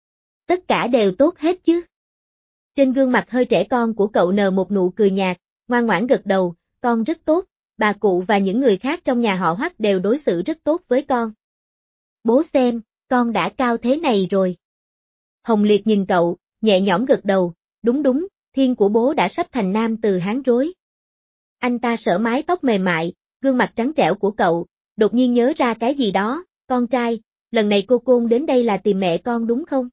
A: Tất cả đều tốt hết chứ. Trên gương mặt hơi trẻ con của cậu nở một nụ cười nhạt, ngoan ngoãn gật đầu, con rất tốt, bà cụ và những người khác trong nhà họ Hoắc đều đối xử rất tốt với con. Bố xem, con đã cao thế này rồi. Hồng Liệt nhìn cậu, nhẹ nhõm gật đầu, đúng đúng, Thiên của bố đã sắp thành nam từ Hán rối. Anh ta sờ mái tóc mềm mại, gương mặt trắng trẻo của cậu, đột nhiên nhớ ra cái gì đó, con trai, lần này cô Côn đến đây là tìm mẹ con đúng không?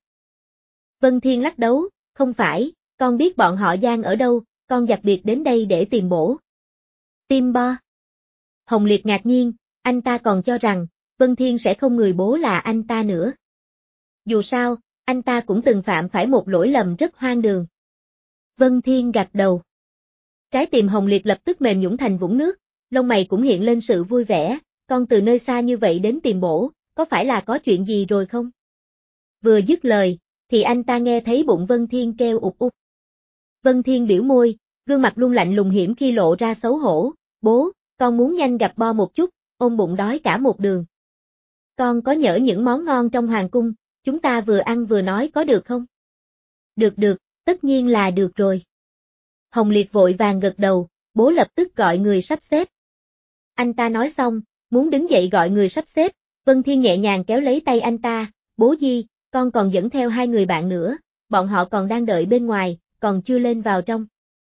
A: Vân Thiên lắc đầu, không phải, con biết bọn họ Giang ở đâu, con đặc biệt đến đây để tìm bổ. Tim bo. Hồng Liệt ngạc nhiên, anh ta còn cho rằng, Vân Thiên sẽ không người bố là anh ta nữa. Dù sao, anh ta cũng từng phạm phải một lỗi lầm rất hoang đường. Vân Thiên gật đầu. Trái tim Hồng Liệt lập tức mềm nhũn thành vũng nước, lông mày cũng hiện lên sự vui vẻ, con từ nơi xa như vậy đến tìm bổ, có phải là có chuyện gì rồi không? Vừa dứt lời, thì anh ta nghe thấy bụng Vân Thiên kêu ụt ụt. Vân Thiên biểu môi, gương mặt luôn lạnh lùng hiểm khi lộ ra xấu hổ, bố, con muốn nhanh gặp bo một chút, ôm bụng đói cả một đường. Con có nhỡ những món ngon trong hoàng cung, chúng ta vừa ăn vừa nói có được không? Được, tất nhiên là được rồi. Hồng Liệt vội vàng gật đầu, bố lập tức gọi người sắp xếp. Anh ta nói xong, muốn đứng dậy gọi người sắp xếp, Vân Thiên nhẹ nhàng kéo lấy tay anh ta, bố Di, con còn dẫn theo hai người bạn nữa, bọn họ còn đang đợi bên ngoài, còn chưa lên vào trong.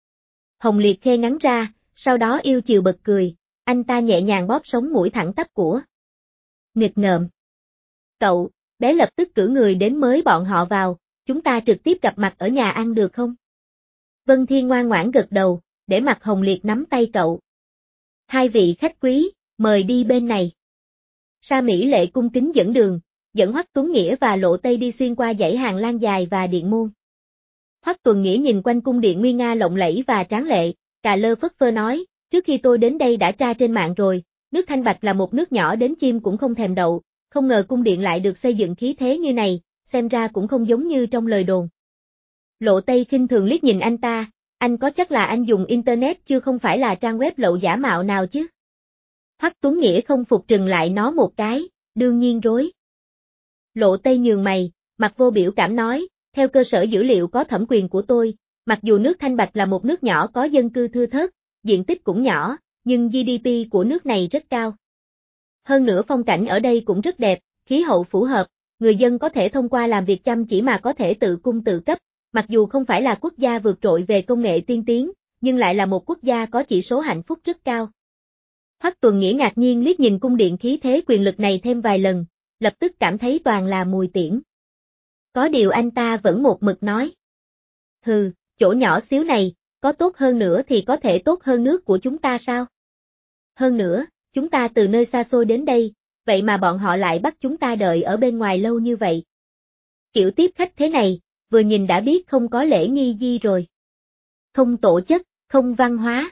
A: Hồng Liệt khê ngắn ra, sau đó yêu chiều bật cười, anh ta nhẹ nhàng bóp sống mũi thẳng tắp của nghịch ngợm. Cậu, bé lập tức cử người đến mới bọn họ vào, chúng ta trực tiếp gặp mặt ở nhà ăn được không? Vân Thiên ngoan ngoãn gật đầu, để mặt Hồng Liệt nắm tay cậu. Hai vị khách quý, mời đi bên này. Sa Mỹ Lệ cung kính dẫn đường, dẫn Hoắc Tuấn Nghĩa và Lộ Tây đi xuyên qua dãy hàng lan dài và điện môn. Hoắc Tuấn Nghĩa nhìn quanh cung điện nguy nga lộng lẫy và tráng lệ, cà lơ phất phơ nói, trước khi tôi đến đây đã tra trên mạng rồi, nước Thanh Bạch là một nước nhỏ đến chim cũng không thèm đậu, không ngờ cung điện lại được xây dựng khí thế như này, xem ra cũng không giống như trong lời đồn. Lộ Tây khinh thường liếc nhìn anh ta, anh có chắc là anh dùng internet chứ không phải là trang web lậu giả mạo nào chứ? Hoắc Tuấn Nghĩa không phục trừng lại nó một cái, đương nhiên rối. Lộ Tây nhường mày, mặt vô biểu cảm nói, theo cơ sở dữ liệu có thẩm quyền của tôi, mặc dù nước Thanh Bạch là một nước nhỏ có dân cư thưa thớt, diện tích cũng nhỏ, nhưng GDP của nước này rất cao. Hơn nữa phong cảnh ở đây cũng rất đẹp, khí hậu phù hợp, người dân có thể thông qua làm việc chăm chỉ mà có thể tự cung tự cấp, mặc dù không phải là quốc gia vượt trội về công nghệ tiên tiến, nhưng lại là một quốc gia có chỉ số hạnh phúc rất cao. Hoắc Tuấn Nghĩa ngạc nhiên liếc nhìn cung điện khí thế quyền lực này thêm vài lần, lập tức cảm thấy toàn là mùi tiễn. Có điều anh ta vẫn một mực nói. Hừ, chỗ nhỏ xíu này, có tốt hơn nữa thì có thể tốt hơn nước của chúng ta sao? Hơn nữa, chúng ta từ nơi xa xôi đến đây, vậy mà bọn họ lại bắt chúng ta đợi ở bên ngoài lâu như vậy. Kiểu tiếp khách thế này, vừa nhìn đã biết không có lễ nghi gì rồi. Không tổ chất, không văn hóa.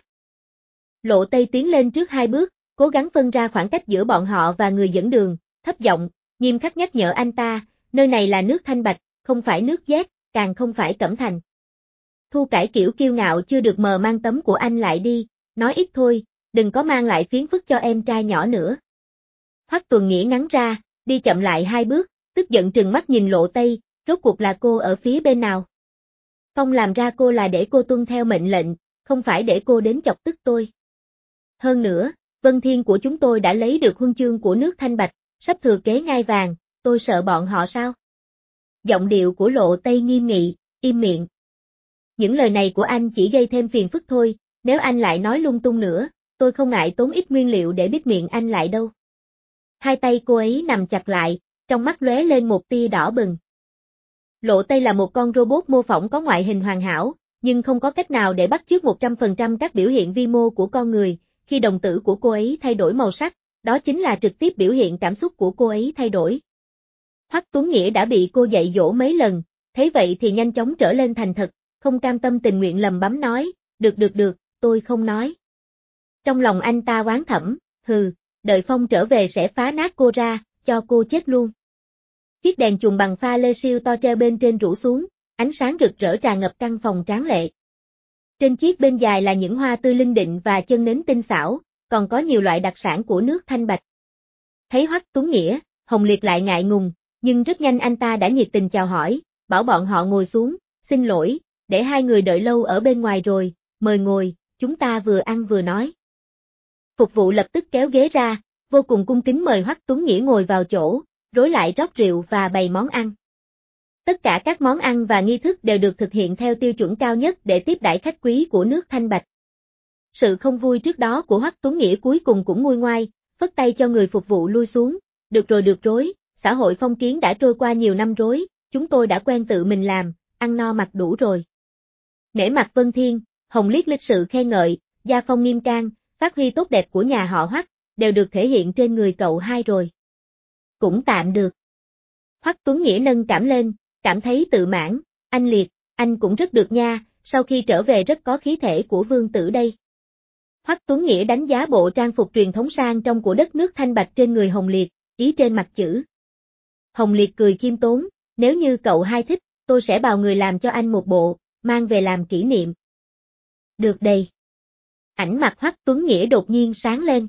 A: Lộ Tây tiến lên trước hai bước, cố gắng phân ra khoảng cách giữa bọn họ và người dẫn đường, thấp giọng, nghiêm khắc nhắc nhở anh ta, nơi này là nước Thanh Bạch, không phải nước Z, càng không phải Cẩm Thành. Thu Cải kiểu kiêu ngạo chưa được mờ mang tấm của anh lại đi, nói ít thôi, đừng có mang lại phiền phức cho em trai nhỏ nữa. Hoắc Tuấn Nghĩa ngắn ra, đi chậm lại hai bước, tức giận trừng mắt nhìn Lộ Tây, rốt cuộc là cô ở phía bên nào? Phong làm ra cô là để cô tuân theo mệnh lệnh, không phải để cô đến chọc tức tôi. Hơn nữa, Vân Thiên của chúng tôi đã lấy được huân chương của nước Thanh Bạch, sắp thừa kế ngai vàng, tôi sợ bọn họ sao? Giọng điệu của Lộ Tây nghiêm nghị, im miệng. Những lời này của anh chỉ gây thêm phiền phức thôi, nếu anh lại nói lung tung nữa, tôi không ngại tốn ít nguyên liệu để bít miệng anh lại đâu. Hai tay cô ấy nằm chặt lại, trong mắt lóe lên một tia đỏ bừng. Lộ Tây là một con robot mô phỏng có ngoại hình hoàn hảo, nhưng không có cách nào để bắt chước 100% các biểu hiện vi mô của con người, khi đồng tử của cô ấy thay đổi màu sắc, đó chính là trực tiếp biểu hiện cảm xúc của cô ấy thay đổi. Hoắc Tuấn Nghĩa đã bị cô dạy dỗ mấy lần, thấy vậy thì nhanh chóng trở lên thành thật, không cam tâm tình nguyện lầm bấm nói, được, tôi không nói. Trong lòng anh ta oán thẩm, hừ, đợi Phong trở về sẽ phá nát cô ra, cho cô chết luôn. Chiếc đèn chùm bằng pha lê siêu to treo bên trên rủ xuống, ánh sáng rực rỡ tràn ngập căn phòng tráng lệ. Trên chiếc bên dài là những hoa tươi linh định và chân nến tinh xảo, còn có nhiều loại đặc sản của nước Thanh Bạch. Thấy Hoắc Tuấn Nghĩa, Hồng Liệt lại ngại ngùng, nhưng rất nhanh anh ta đã nhiệt tình chào hỏi, bảo bọn họ ngồi xuống, xin lỗi, để hai người đợi lâu ở bên ngoài rồi, mời ngồi, chúng ta vừa ăn vừa nói. Phục vụ lập tức kéo ghế ra, vô cùng cung kính mời Hoắc Tuấn Nghĩa ngồi vào chỗ, rối lại rót rượu và bày món ăn. Tất cả các món ăn và nghi thức đều được thực hiện theo tiêu chuẩn cao nhất để tiếp đãi khách quý của nước Thanh Bạch. Sự không vui trước đó của Hoắc Tuấn Nghĩa cuối cùng cũng nguôi ngoai, phất tay cho người phục vụ lui xuống, được rồi, xã hội phong kiến đã trôi qua nhiều năm rối, chúng tôi đã quen tự mình làm, ăn no mặc đủ rồi. Nể mặt Vân Thiên, Hồng Liệt lịch sự khen ngợi, gia phong nghiêm trang, phát huy tốt đẹp của nhà họ Hoắc, đều được thể hiện trên người cậu hai rồi. Cũng tạm được. Hoắc Tuấn Nghĩa nâng cảm lên, cảm thấy tự mãn, anh Liệt, anh cũng rất được nha, sau khi trở về rất có khí thể của vương tử đây. Hoắc Tuấn Nghĩa đánh giá bộ trang phục truyền thống sang trong của đất nước Thanh Bạch trên người Hồng Liệt, ý trên mặt chữ. Hồng Liệt cười khiêm tốn, nếu như cậu hai thích, tôi sẽ bào người làm cho anh một bộ, mang về làm kỷ niệm. Được đây. Ảnh mặt Hoắc Tuấn Nghĩa đột nhiên sáng lên.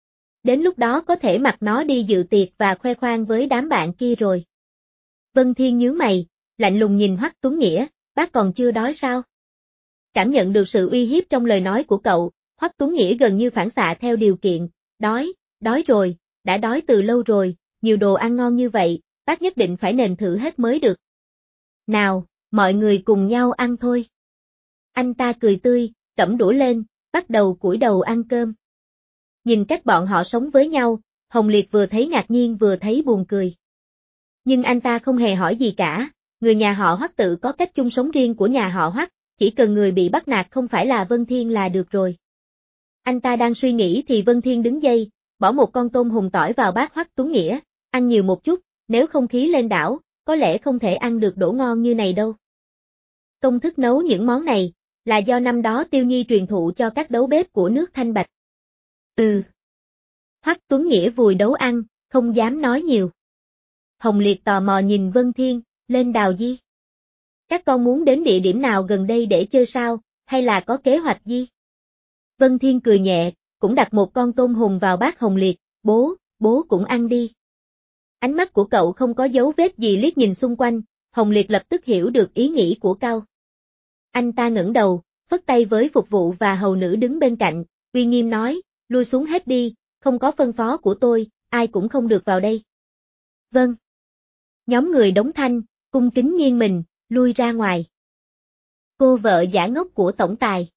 A: Đến lúc đó có thể mặc nó đi dự tiệc và khoe khoang với đám bạn kia rồi. Vân Thiên nhướng mày, lạnh lùng nhìn Hoắc Tuấn Nghĩa, bác còn chưa đói sao? Cảm nhận được sự uy hiếp trong lời nói của cậu, Hoắc Tuấn Nghĩa gần như phản xạ theo điều kiện, đói rồi, đã đói từ lâu rồi, nhiều đồ ăn ngon như vậy, bác nhất định phải nếm thử hết mới được. Nào, mọi người cùng nhau ăn thôi. Anh ta cười tươi, cẫm đũa lên, bắt đầu cúi đầu ăn cơm. Nhìn cách bọn họ sống với nhau, Hồng Liệt vừa thấy ngạc nhiên vừa thấy buồn cười. Nhưng anh ta không hề hỏi gì cả, người nhà họ Hoắc tự có cách chung sống riêng của nhà họ Hoắc, chỉ cần người bị bắt nạt không phải là Vân Thiên là được rồi. Anh ta đang suy nghĩ thì Vân Thiên đứng dậy, bỏ một con tôm hùm tỏi vào bát Hoắc Tuấn Nghĩa, ăn nhiều một chút, nếu không khí lên đảo, có lẽ không thể ăn được đồ ngon như này đâu. Công thức nấu những món này, là do năm đó Tiêu Nhi truyền thụ cho các đấu bếp của nước Thanh Bạch. Hoắc Tuấn Nghĩa vùi đấu ăn, không dám nói nhiều. Hồng Liệt tò mò nhìn Vân Thiên, lên đào gì? Các con muốn đến địa điểm nào gần đây để chơi sao, hay là có kế hoạch gì? Vân Thiên cười nhẹ, cũng đặt một con tôm hùm vào bát Hồng Liệt, bố cũng ăn đi. Ánh mắt của cậu không có dấu vết gì liếc nhìn xung quanh, Hồng Liệt lập tức hiểu được ý nghĩ của cậu. Anh ta ngẩng đầu, phất tay với phục vụ và hầu nữ đứng bên cạnh, uy nghiêm nói, lui xuống hết đi, không có phân phó của tôi, ai cũng không được vào đây. Vâng. Nhóm người đóng thanh, cung kính nghiêng mình, lui ra ngoài. Cô vợ giả ngốc của tổng tài.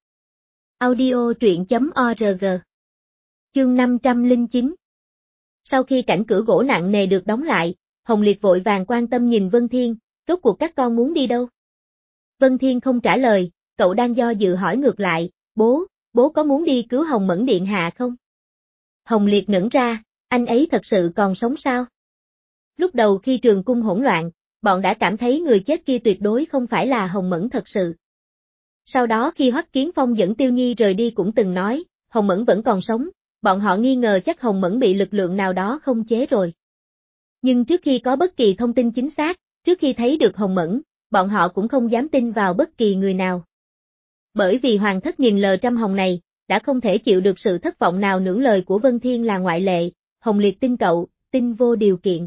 A: Audio truyện.org. Chương 509. Sau khi cảnh cửa gỗ nặng nề được đóng lại, Hồng Liệt vội vàng quan tâm nhìn Vân Thiên, rốt cuộc các con muốn đi đâu? Vân Thiên không trả lời, cậu đang do dự hỏi ngược lại, bố có muốn đi cứu Hồng Mẫn Điện Hạ không? Hồng Liệt ngẩn ra, anh ấy thật sự còn sống sao? Lúc đầu khi trường cung hỗn loạn, bọn đã cảm thấy người chết kia tuyệt đối không phải là Hồng Mẫn thật sự. Sau đó khi Hoắc Kiến Phong dẫn Tiêu Nhi rời đi cũng từng nói, Hồng Mẫn vẫn còn sống, bọn họ nghi ngờ chắc Hồng Mẫn bị lực lượng nào đó không chế rồi. Nhưng trước khi có bất kỳ thông tin chính xác, trước khi thấy được Hồng Mẫn, bọn họ cũng không dám tin vào bất kỳ người nào. Bởi vì hoàng thất nghìn lờ trăm hồng này, đã không thể chịu được sự thất vọng nào nưỡng lời của Vân Thiên là ngoại lệ, Hồng Liệt tin cậu, tin vô điều kiện.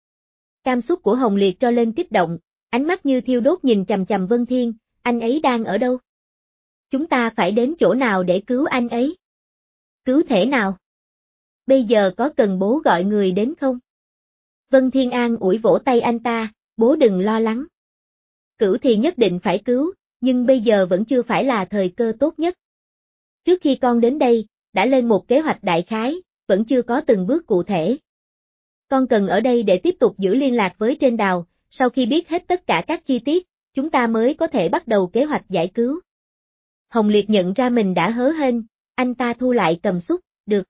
A: Cảm xúc của Hồng Liệt trôi lên kích động, ánh mắt như thiêu đốt nhìn chằm chằm Vân Thiên, anh ấy đang ở đâu? Chúng ta phải đến chỗ nào để cứu anh ấy? Cứu thể nào? Bây giờ có cần bố gọi người đến không? Vân Thiên An ủi vỗ tay anh ta, bố đừng lo lắng. Cứu thì nhất định phải cứu, nhưng bây giờ vẫn chưa phải là thời cơ tốt nhất. Trước khi con đến đây, đã lên một kế hoạch đại khái, vẫn chưa có từng bước cụ thể. Con cần ở đây để tiếp tục giữ liên lạc với trên đào, sau khi biết hết tất cả các chi tiết, chúng ta mới có thể bắt đầu kế hoạch giải cứu. Hồng Liệt nhận ra mình đã hớ hênh, anh ta thu lại cầm xúc, được.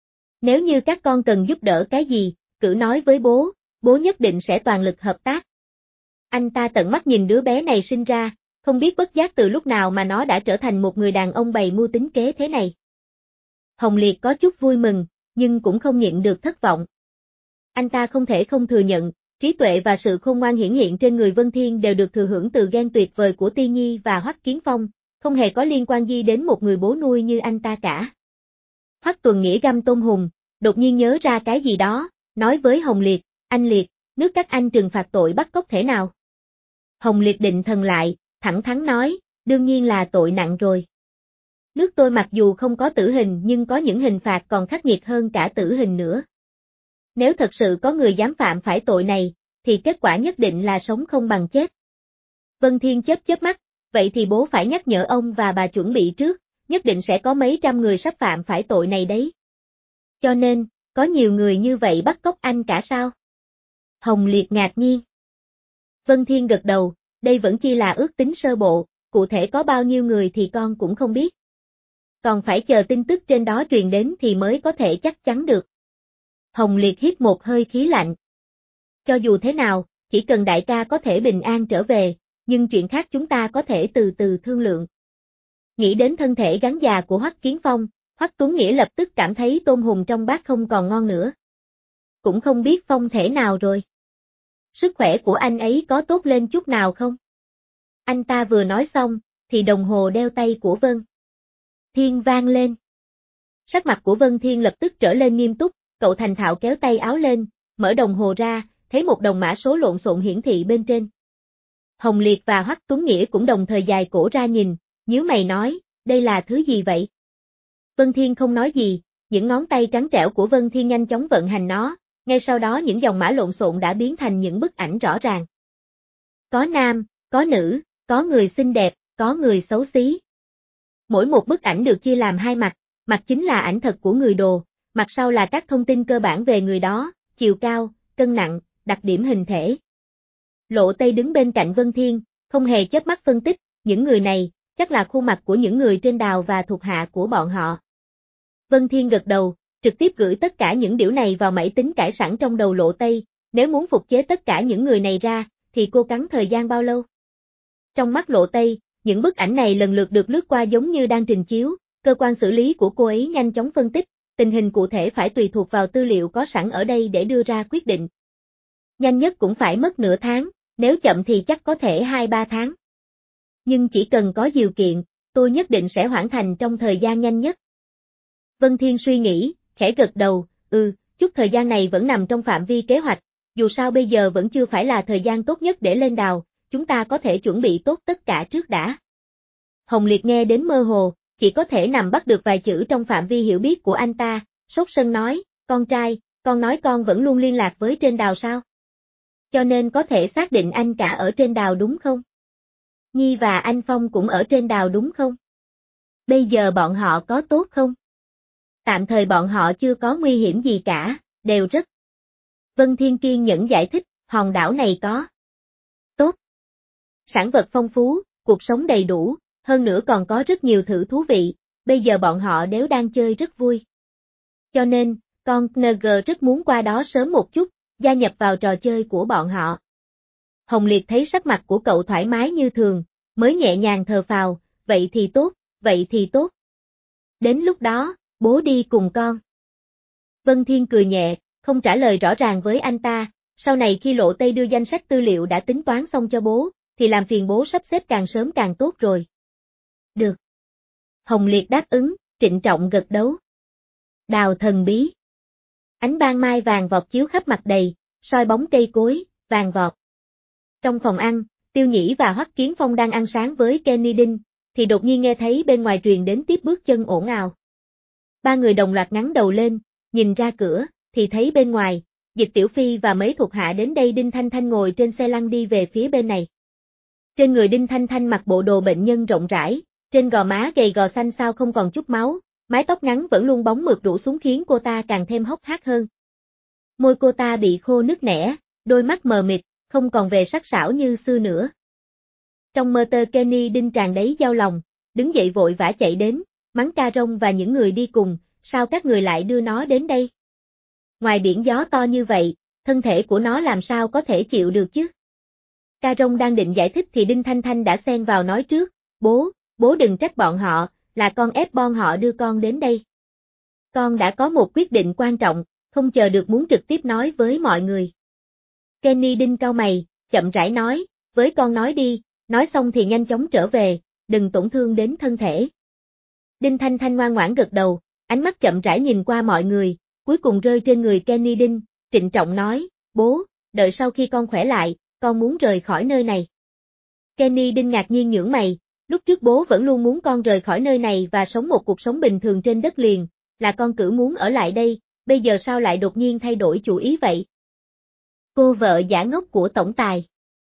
A: Nếu như các con cần giúp đỡ cái gì, cứ nói với bố, bố nhất định sẽ toàn lực hợp tác. Anh ta tận mắt nhìn đứa bé này sinh ra, không biết bất giác từ lúc nào mà nó đã trở thành một người đàn ông bày mưu tính kế thế này. Hồng Liệt có chút vui mừng, nhưng cũng không nhịn được thất vọng. Anh ta không thể không thừa nhận, trí tuệ và sự khôn ngoan hiển hiện trên người Vân Thiên đều được thừa hưởng từ gen tuyệt vời của Ti Nhi và Hoắc Kiến Phong, không hề có liên quan gì đến một người bố nuôi như anh ta cả. Hoắc Tuần Nghĩa găm tôm hùm, đột nhiên nhớ ra cái gì đó, nói với Hồng Liệt, anh Liệt, nước các anh trừng phạt tội bắt cóc thể nào? Hồng Liệt định thần lại, thẳng thắn nói, đương nhiên là tội nặng rồi. Nước tôi mặc dù không có tử hình nhưng có những hình phạt còn khắc nghiệt hơn cả tử hình nữa. Nếu thật sự có người dám phạm phải tội này, thì kết quả nhất định là sống không bằng chết. Vân Thiên chớp mắt, vậy thì bố phải nhắc nhở ông và bà chuẩn bị trước, nhất định sẽ có mấy trăm người sắp phạm phải tội này đấy. Cho nên, có nhiều người như vậy bắt cóc anh cả sao? Hồng Liệt ngạc nhiên. Vân Thiên gật đầu, đây vẫn chỉ là ước tính sơ bộ, cụ thể có bao nhiêu người thì con cũng không biết. Còn phải chờ tin tức trên đó truyền đến thì mới có thể chắc chắn được. Hồng Liệt hít một hơi khí lạnh. Cho dù thế nào, chỉ cần đại ca có thể bình an trở về, nhưng chuyện khác chúng ta có thể từ từ thương lượng. Nghĩ đến thân thể gắn già của Hoắc Kiến Phong, Hoắc Tuấn Nghĩa lập tức cảm thấy tôm hùm trong bát không còn ngon nữa. Cũng không biết Phong thể nào rồi. Sức khỏe của anh ấy có tốt lên chút nào không? Anh ta vừa nói xong, thì đồng hồ đeo tay của Vân Thiên vang lên. Sắc mặt của Vân Thiên lập tức trở lên nghiêm túc, cậu thành thạo kéo tay áo lên, mở đồng hồ ra, thấy một đồng mã số lộn xộn hiển thị bên trên. Hồng Liệt và Hoắc Tuấn Nghĩa cũng đồng thời dài cổ ra nhìn, nhíu mày nói, đây là thứ gì vậy? Vân Thiên không nói gì, những ngón tay trắng trẻo của Vân Thiên nhanh chóng vận hành nó, ngay sau đó những dòng mã lộn xộn đã biến thành những bức ảnh rõ ràng. Có nam, có nữ, có người xinh đẹp, có người xấu xí. Mỗi một bức ảnh được chia làm hai mặt, mặt chính là ảnh thật của người đồ, mặt sau là các thông tin cơ bản về người đó, chiều cao, cân nặng, đặc điểm hình thể. Lộ Tây đứng bên cạnh Vân Thiên, không hề chớp mắt phân tích, những người này, chắc là khuôn mặt của những người trên đào và thuộc hạ của bọn họ. Vân Thiên gật đầu, trực tiếp gửi tất cả những điều này vào máy tính cải sẵn trong đầu Lộ Tây, nếu muốn phục chế tất cả những người này ra, thì cô cắn thời gian bao lâu? Trong mắt Lộ Tây, những bức ảnh này lần lượt được lướt qua giống như đang trình chiếu, cơ quan xử lý của cô ấy nhanh chóng phân tích, tình hình cụ thể phải tùy thuộc vào tư liệu có sẵn ở đây để đưa ra quyết định. Nhanh nhất cũng phải mất nửa tháng, nếu chậm thì chắc có thể 2-3 tháng. Nhưng chỉ cần có điều kiện, tôi nhất định sẽ hoàn thành trong thời gian nhanh nhất. Vân Thiên suy nghĩ, khẽ gật đầu, chút thời gian này vẫn nằm trong phạm vi kế hoạch, dù sao bây giờ vẫn chưa phải là thời gian tốt nhất để lên đào, chúng ta có thể chuẩn bị tốt tất cả trước đã. Hồng Liệt nghe đến mơ hồ, chỉ có thể nằm bắt được vài chữ trong phạm vi hiểu biết của anh ta, sốt sân nói, con trai, con nói con vẫn luôn liên lạc với trên đào sao? Cho nên có thể xác định anh cả ở trên đào đúng không? Nhi và anh Phong cũng ở trên đào đúng không? Bây giờ bọn họ có tốt không? Tạm thời bọn họ chưa có nguy hiểm gì cả, đều rất. Vân Thiên kiên nhẫn giải thích, hòn đảo này có tốt. Sản vật phong phú, cuộc sống đầy đủ, hơn nữa còn có rất nhiều thử thú vị, bây giờ bọn họ đều đang chơi rất vui. Cho nên, con NG rất muốn qua đó sớm một chút, gia nhập vào trò chơi của bọn họ. Hồng Liệt thấy sắc mặt của cậu thoải mái như thường, mới nhẹ nhàng thở phào, vậy thì tốt, vậy thì tốt. Đến lúc đó, bố đi cùng con. Vân Thiên cười nhẹ, không trả lời rõ ràng với anh ta, sau này khi Lộ Tây đưa danh sách tư liệu đã tính toán xong cho bố, thì làm phiền bố sắp xếp càng sớm càng tốt rồi. Được. Hồng Liệt đáp ứng, trịnh trọng gật đấu. Đào thần bí. Ánh ban mai vàng vọt chiếu khắp mặt đầy, soi bóng cây cối, vàng vọt. Trong phòng ăn, Tiêu Nhĩ và Hoắc Kiến Phong đang ăn sáng với Kenny Đinh, thì đột nhiên nghe thấy bên ngoài truyền đến tiếp bước chân ồn ào. Ba người đồng loạt ngẩng đầu lên, nhìn ra cửa, thì thấy bên ngoài, Dịch Tiểu Phi và mấy thuộc hạ đến đây. Đinh Thanh Thanh ngồi trên xe lăn đi về phía bên này. Trên người Đinh Thanh Thanh mặc bộ đồ bệnh nhân rộng rãi, trên gò má gầy gò xanh xao không còn chút máu, mái tóc ngắn vẫn luôn bóng mượt rủ xuống khiến cô ta càng thêm hốc hác hơn. Môi cô ta bị khô nứt nẻ, đôi mắt mờ mịt, không còn về sắc sảo như xưa nữa. Trong mơ tơ Kenny Đinh tràn đầy dao lòng, đứng dậy vội vã chạy đến, mắng Ca Rông và những người đi cùng, sao các người lại đưa nó đến đây? Ngoài biển gió to như vậy, thân thể của nó làm sao có thể chịu được chứ? Ca Rông đang định giải thích thì Đinh Thanh Thanh đã xen vào nói trước, bố đừng trách bọn họ, là con ép bọn họ đưa con đến đây. Con đã có một quyết định quan trọng, không chờ được muốn trực tiếp nói với mọi người. Kenny Đinh cau mày, chậm rãi nói, với con nói đi, nói xong thì nhanh chóng trở về, đừng tổn thương đến thân thể. Đinh Thanh Thanh ngoan ngoãn gật đầu, ánh mắt chậm rãi nhìn qua mọi người, cuối cùng rơi trên người Kenny Đinh, trịnh trọng nói, bố, đợi sau khi con khỏe lại, con muốn rời khỏi nơi này. Kenny Đinh ngạc nhiên nhướng mày, lúc trước bố vẫn luôn muốn con rời khỏi nơi này và sống một cuộc sống bình thường trên đất liền, là con cứ muốn ở lại đây, bây giờ sao lại đột nhiên thay đổi chủ ý vậy? Cô vợ giả ngốc của tổng tài.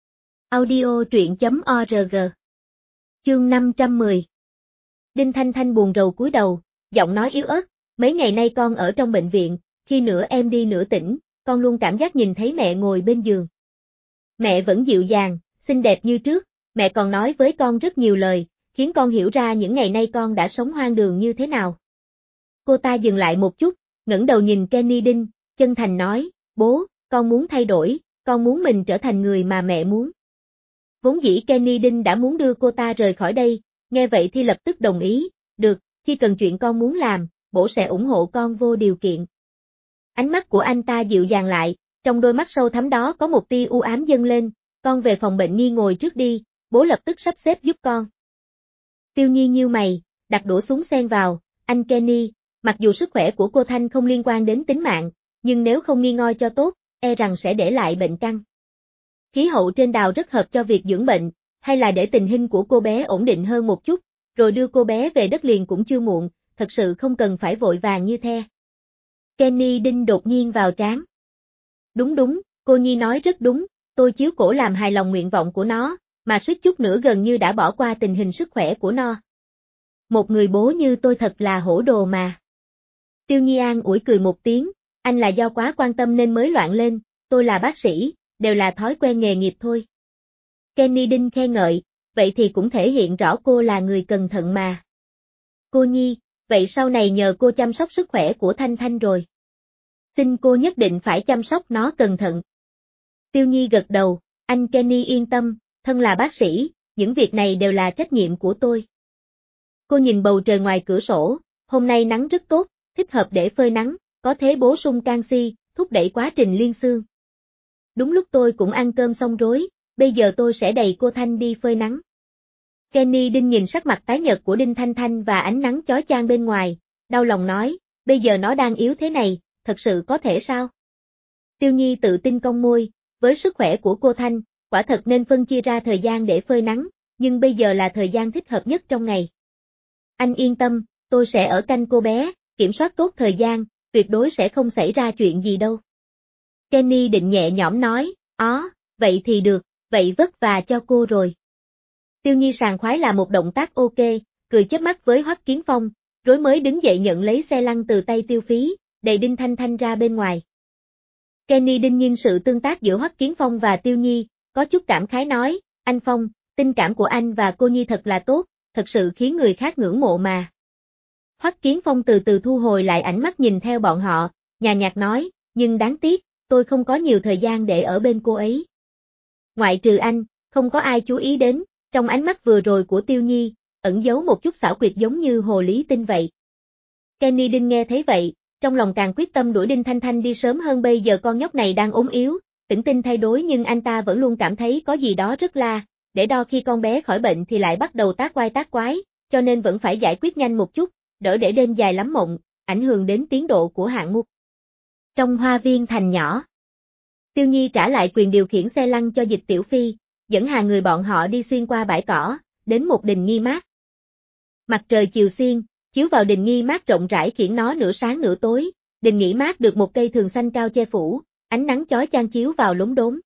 A: Audio truyện.org. Chương 510. Đinh Thanh Thanh buồn rầu cúi đầu, giọng nói yếu ớt, mấy ngày nay con ở trong bệnh viện, khi nửa em đi nửa tỉnh, con luôn cảm giác nhìn thấy mẹ ngồi bên giường. Mẹ vẫn dịu dàng, xinh đẹp như trước, mẹ còn nói với con rất nhiều lời, khiến con hiểu ra những ngày nay con đã sống hoang đường như thế nào. Cô ta dừng lại một chút, ngẩng đầu nhìn Kenny Đinh, chân thành nói, bố, con muốn thay đổi, con muốn mình trở thành người mà mẹ muốn. Vốn dĩ Kenny Đinh đã muốn đưa cô ta rời khỏi đây, nghe vậy thì lập tức đồng ý, được, chỉ cần chuyện con muốn làm, bố sẽ ủng hộ con vô điều kiện. Ánh mắt của anh ta dịu dàng lại, trong đôi mắt sâu thẳm đó có một tia u ám dâng lên, con về phòng bệnh nhi ngồi trước đi, bố lập tức sắp xếp giúp con. Tiêu Nhi nhíu mày, đặt đũa xuống xen vào, anh Kenny, mặc dù sức khỏe của cô Thanh không liên quan đến tính mạng, nhưng nếu không nghi ngơi cho tốt, e rằng sẽ để lại bệnh căn. Khí hậu trên đảo rất hợp cho việc dưỡng bệnh, hay là để tình hình của cô bé ổn định hơn một chút, rồi đưa cô bé về đất liền cũng chưa muộn, thật sự không cần phải vội vàng như the. Kenny Đinh đột nhiên vào trán. Đúng, cô Nhi nói rất đúng, tôi chiếu cổ làm hài lòng nguyện vọng của nó, mà suýt chút nữa gần như đã bỏ qua tình hình sức khỏe của nó. Một người bố như tôi thật là hổ đồ mà. Tiêu Nhi an ủi cười một tiếng, anh là do quá quan tâm nên mới loạn lên, tôi là bác sĩ, đều là thói quen nghề nghiệp thôi. Kenny Đinh khen ngợi, vậy thì cũng thể hiện rõ cô là người cẩn thận mà. Cô Nhi, vậy sau này nhờ cô chăm sóc sức khỏe của Thanh Thanh rồi. Xin cô nhất định phải chăm sóc nó cẩn thận. Tiêu Nhi gật đầu, anh Kenny yên tâm, thân là bác sĩ, những việc này đều là trách nhiệm của tôi. Cô nhìn bầu trời ngoài cửa sổ, hôm nay nắng rất tốt, thích hợp để phơi nắng, có thể bổ sung canxi, thúc đẩy quá trình liên xương. Đúng lúc tôi cũng ăn cơm xong rối, bây giờ tôi sẽ đẩy cô Thanh đi phơi nắng. Kenny Đinh nhìn sắc mặt tái nhợt của Đinh Thanh Thanh và ánh nắng chói chang bên ngoài, đau lòng nói, bây giờ nó đang yếu thế này, thật sự có thể sao? Tiêu Nhi tự tin cong môi, với sức khỏe của cô Thanh, quả thật nên phân chia ra thời gian để phơi nắng, nhưng bây giờ là thời gian thích hợp nhất trong ngày. Anh yên tâm, tôi sẽ ở canh cô bé, kiểm soát tốt thời gian, tuyệt đối sẽ không xảy ra chuyện gì đâu. Kenny Định nhẹ nhõm nói, vậy thì được, vậy vất vả cho cô rồi. Tiêu Nhi sảng khoái là một động tác ok, cười chớp mắt với Hoắc Kiến Phong, rồi mới đứng dậy nhận lấy xe lăn từ tay Tiêu Phí, đẩy Đinh Thanh Thanh ra bên ngoài. Kenny Đinh nhìn sự tương tác giữa Hoắc Kiến Phong và Tiêu Nhi, có chút cảm khái nói, anh Phong, tình cảm của anh và cô Nhi thật là tốt, thật sự khiến người khác ngưỡng mộ mà. Hoắc Kiến Phong từ từ thu hồi lại ánh mắt nhìn theo bọn họ, nhàn nhạt nói, nhưng đáng tiếc, tôi không có nhiều thời gian để ở bên cô ấy. Ngoại trừ anh, không có ai chú ý đến, trong ánh mắt vừa rồi của Tiêu Nhi, ẩn giấu một chút xảo quyệt giống như hồ ly tinh vậy. Kenny Đinh nghe thấy vậy, trong lòng càng quyết tâm đuổi Đinh Thanh Thanh đi sớm hơn, bây giờ con nhóc này đang ốm yếu, tĩnh tinh thay đổi nhưng anh ta vẫn luôn cảm thấy có gì đó rất la, để đo khi con bé khỏi bệnh thì lại bắt đầu tác quái tác quái, cho nên vẫn phải giải quyết nhanh một chút, đỡ để đêm dài lắm mộng, ảnh hưởng đến tiến độ của hạng mục. Trong hoa viên thành nhỏ, Tiêu Nhi trả lại quyền điều khiển xe lăn cho Dịch Tiểu Phi, dẫn hàng người bọn họ đi xuyên qua bãi cỏ, đến một đình nghỉ mát. Mặt trời chiều xiên, chiếu vào đình nghỉ mát rộng rãi khiến nó nửa sáng nửa tối, đình nghỉ mát được một cây thường xanh cao che phủ, ánh nắng chói chang chiếu vào lốm đốm.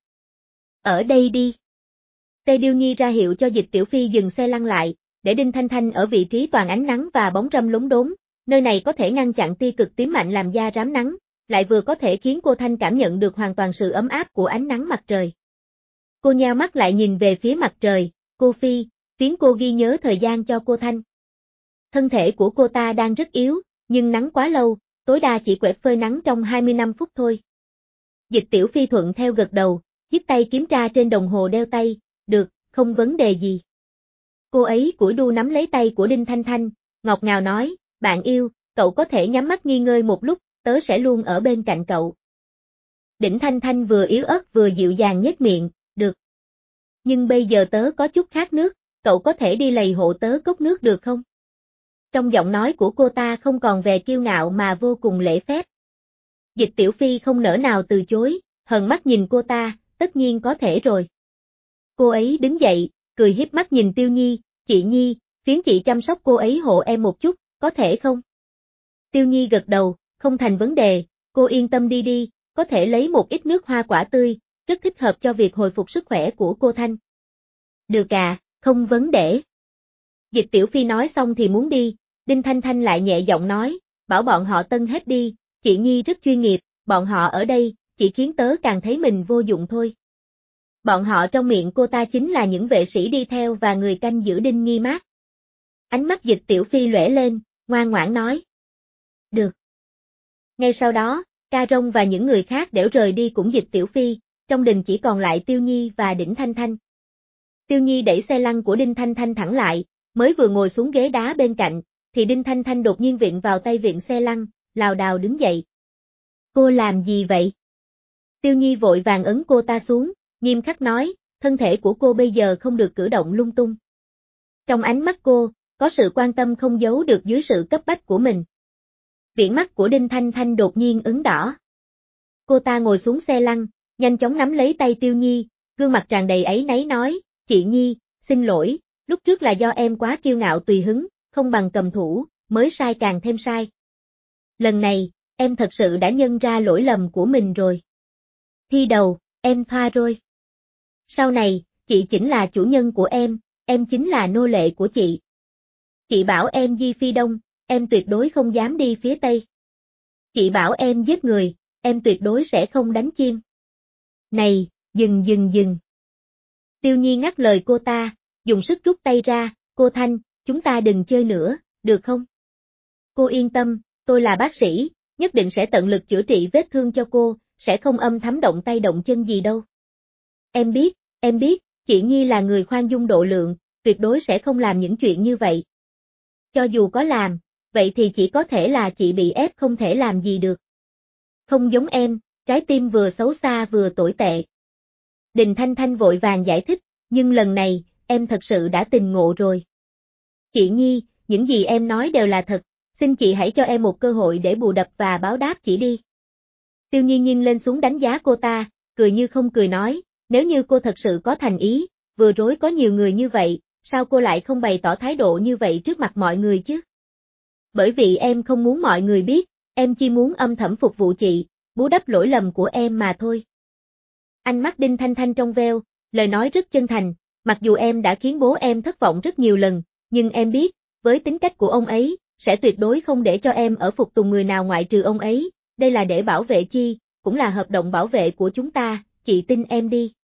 A: Ở đây đi. Tê Điêu Nhi ra hiệu cho Dịch Tiểu Phi dừng xe lăn lại, để Đinh Thanh Thanh ở vị trí toàn ánh nắng và bóng râm lốm đốm, nơi này có thể ngăn chặn tia cực tím mạnh làm da rám nắng, lại vừa có thể khiến cô Thanh cảm nhận được hoàn toàn sự ấm áp của ánh nắng mặt trời. Cô nheo mắt lại nhìn về phía mặt trời, cô Phi, phiến cô ghi nhớ thời gian cho cô Thanh. Thân thể của cô ta đang rất yếu, nhưng nắng quá lâu, tối đa chỉ quẹt phơi nắng trong 25 phút thôi. Dịch Tiểu Phi thuận theo gật đầu, chiếc tay kiểm tra trên đồng hồ đeo tay, được, không vấn đề gì. Cô ấy cũi đu nắm lấy tay của Đinh Thanh Thanh, ngọt ngào nói, bạn yêu, cậu có thể nhắm mắt nghỉ ngơi một lúc, tớ sẽ luôn ở bên cạnh cậu. Đinh Thanh Thanh vừa yếu ớt vừa dịu dàng nhếch miệng, được. Nhưng bây giờ tớ có chút khát nước, cậu có thể đi lầy hộ tớ cốc nước được không? Trong giọng nói của cô ta không còn vẻ kiêu ngạo mà vô cùng lễ phép. Dịch Tiểu Phi không nỡ nào từ chối, hờn mắt nhìn cô ta, tất nhiên có thể rồi. Cô ấy đứng dậy, cười hiếp mắt nhìn Tiêu Nhi, chị Nhi, phiến chị chăm sóc cô ấy hộ em một chút, có thể không? Tiêu Nhi gật đầu, không thành vấn đề, cô yên tâm đi đi, có thể lấy một ít nước hoa quả tươi, rất thích hợp cho việc hồi phục sức khỏe của cô Thanh. Được à, không vấn đề. Dịch Tiểu Phi nói xong thì muốn đi, Đinh Thanh Thanh lại nhẹ giọng nói, bảo bọn họ tân hết đi, chị Nhi rất chuyên nghiệp, bọn họ ở đây, chỉ khiến tớ càng thấy mình vô dụng thôi. Bọn họ trong miệng cô ta chính là những vệ sĩ đi theo và người canh giữ Đinh Nghi Mát. Ánh mắt Dịch Tiểu Phi lóe lên, ngoan ngoãn nói. Được. Ngay sau đó, Ca Rông và những người khác đều rời đi cũng Dịch Tiểu Phi, trong đình chỉ còn lại Tiêu Nhi và Đinh Thanh Thanh. Tiêu Nhi đẩy xe lăn của Đinh Thanh Thanh thẳng lại, mới vừa ngồi xuống ghế đá bên cạnh, thì Đinh Thanh Thanh đột nhiên viện vào tay viện xe lăn, lảo đảo đứng dậy. Cô làm gì vậy? Tiêu Nhi vội vàng ấn cô ta xuống, nghiêm khắc nói, thân thể của cô bây giờ không được cử động lung tung. Trong ánh mắt cô, có sự quan tâm không giấu được dưới sự cấp bách của mình. Viễn mắt của Đinh Thanh Thanh đột nhiên ửng đỏ. Cô ta ngồi xuống xe lăn, nhanh chóng nắm lấy tay Tiêu Nhi, gương mặt tràn đầy áy náy nói, chị Nhi, xin lỗi, lúc trước là do em quá kiêu ngạo tùy hứng, không bằng cầm thủ, mới sai càng thêm sai. Lần này, em thật sự đã nhận ra lỗi lầm của mình rồi. Thi đầu, em tha rồi. Sau này, chị chính là chủ nhân của em chính là nô lệ của chị. Chị bảo em di phi đông, em tuyệt đối không dám đi phía tây. Chị bảo em giết người, em tuyệt đối sẽ không đánh chim. Này, dừng. Tiêu Nhi ngắt lời cô ta, dùng sức rút tay ra, cô Thanh, chúng ta đừng chơi nữa, được không? Cô yên tâm, tôi là bác sĩ, nhất định sẽ tận lực chữa trị vết thương cho cô, sẽ không âm thầm động tay động chân gì đâu. Em biết, chị Nhi là người khoan dung độ lượng, tuyệt đối sẽ không làm những chuyện như vậy. Cho dù có làm, vậy thì chỉ có thể là chị bị ép không thể làm gì được. Không giống em, trái tim vừa xấu xa vừa tồi tệ. Đinh Thanh Thanh vội vàng giải thích, nhưng lần này, em thật sự đã tình ngộ rồi. Chị Nhi, những gì em nói đều là thật, xin chị hãy cho em một cơ hội để bù đắp và báo đáp chị đi. Tiêu Nhi nhìn lên xuống đánh giá cô ta, cười như không cười nói, nếu như cô thật sự có thành ý, vừa rồi có nhiều người như vậy, sao cô lại không bày tỏ thái độ như vậy trước mặt mọi người chứ? Bởi vì em không muốn mọi người biết, em chỉ muốn âm thầm phục vụ chị, bù đắp lỗi lầm của em mà thôi. Ánh mắt Đinh Thanh Thanh trong veo, lời nói rất chân thành, mặc dù em đã khiến bố em thất vọng rất nhiều lần, nhưng em biết, với tính cách của ông ấy, sẽ tuyệt đối không để cho em ở phục tùng người nào ngoại trừ ông ấy, đây là để bảo vệ chi, cũng là hợp đồng bảo vệ của chúng ta, chị tin em đi.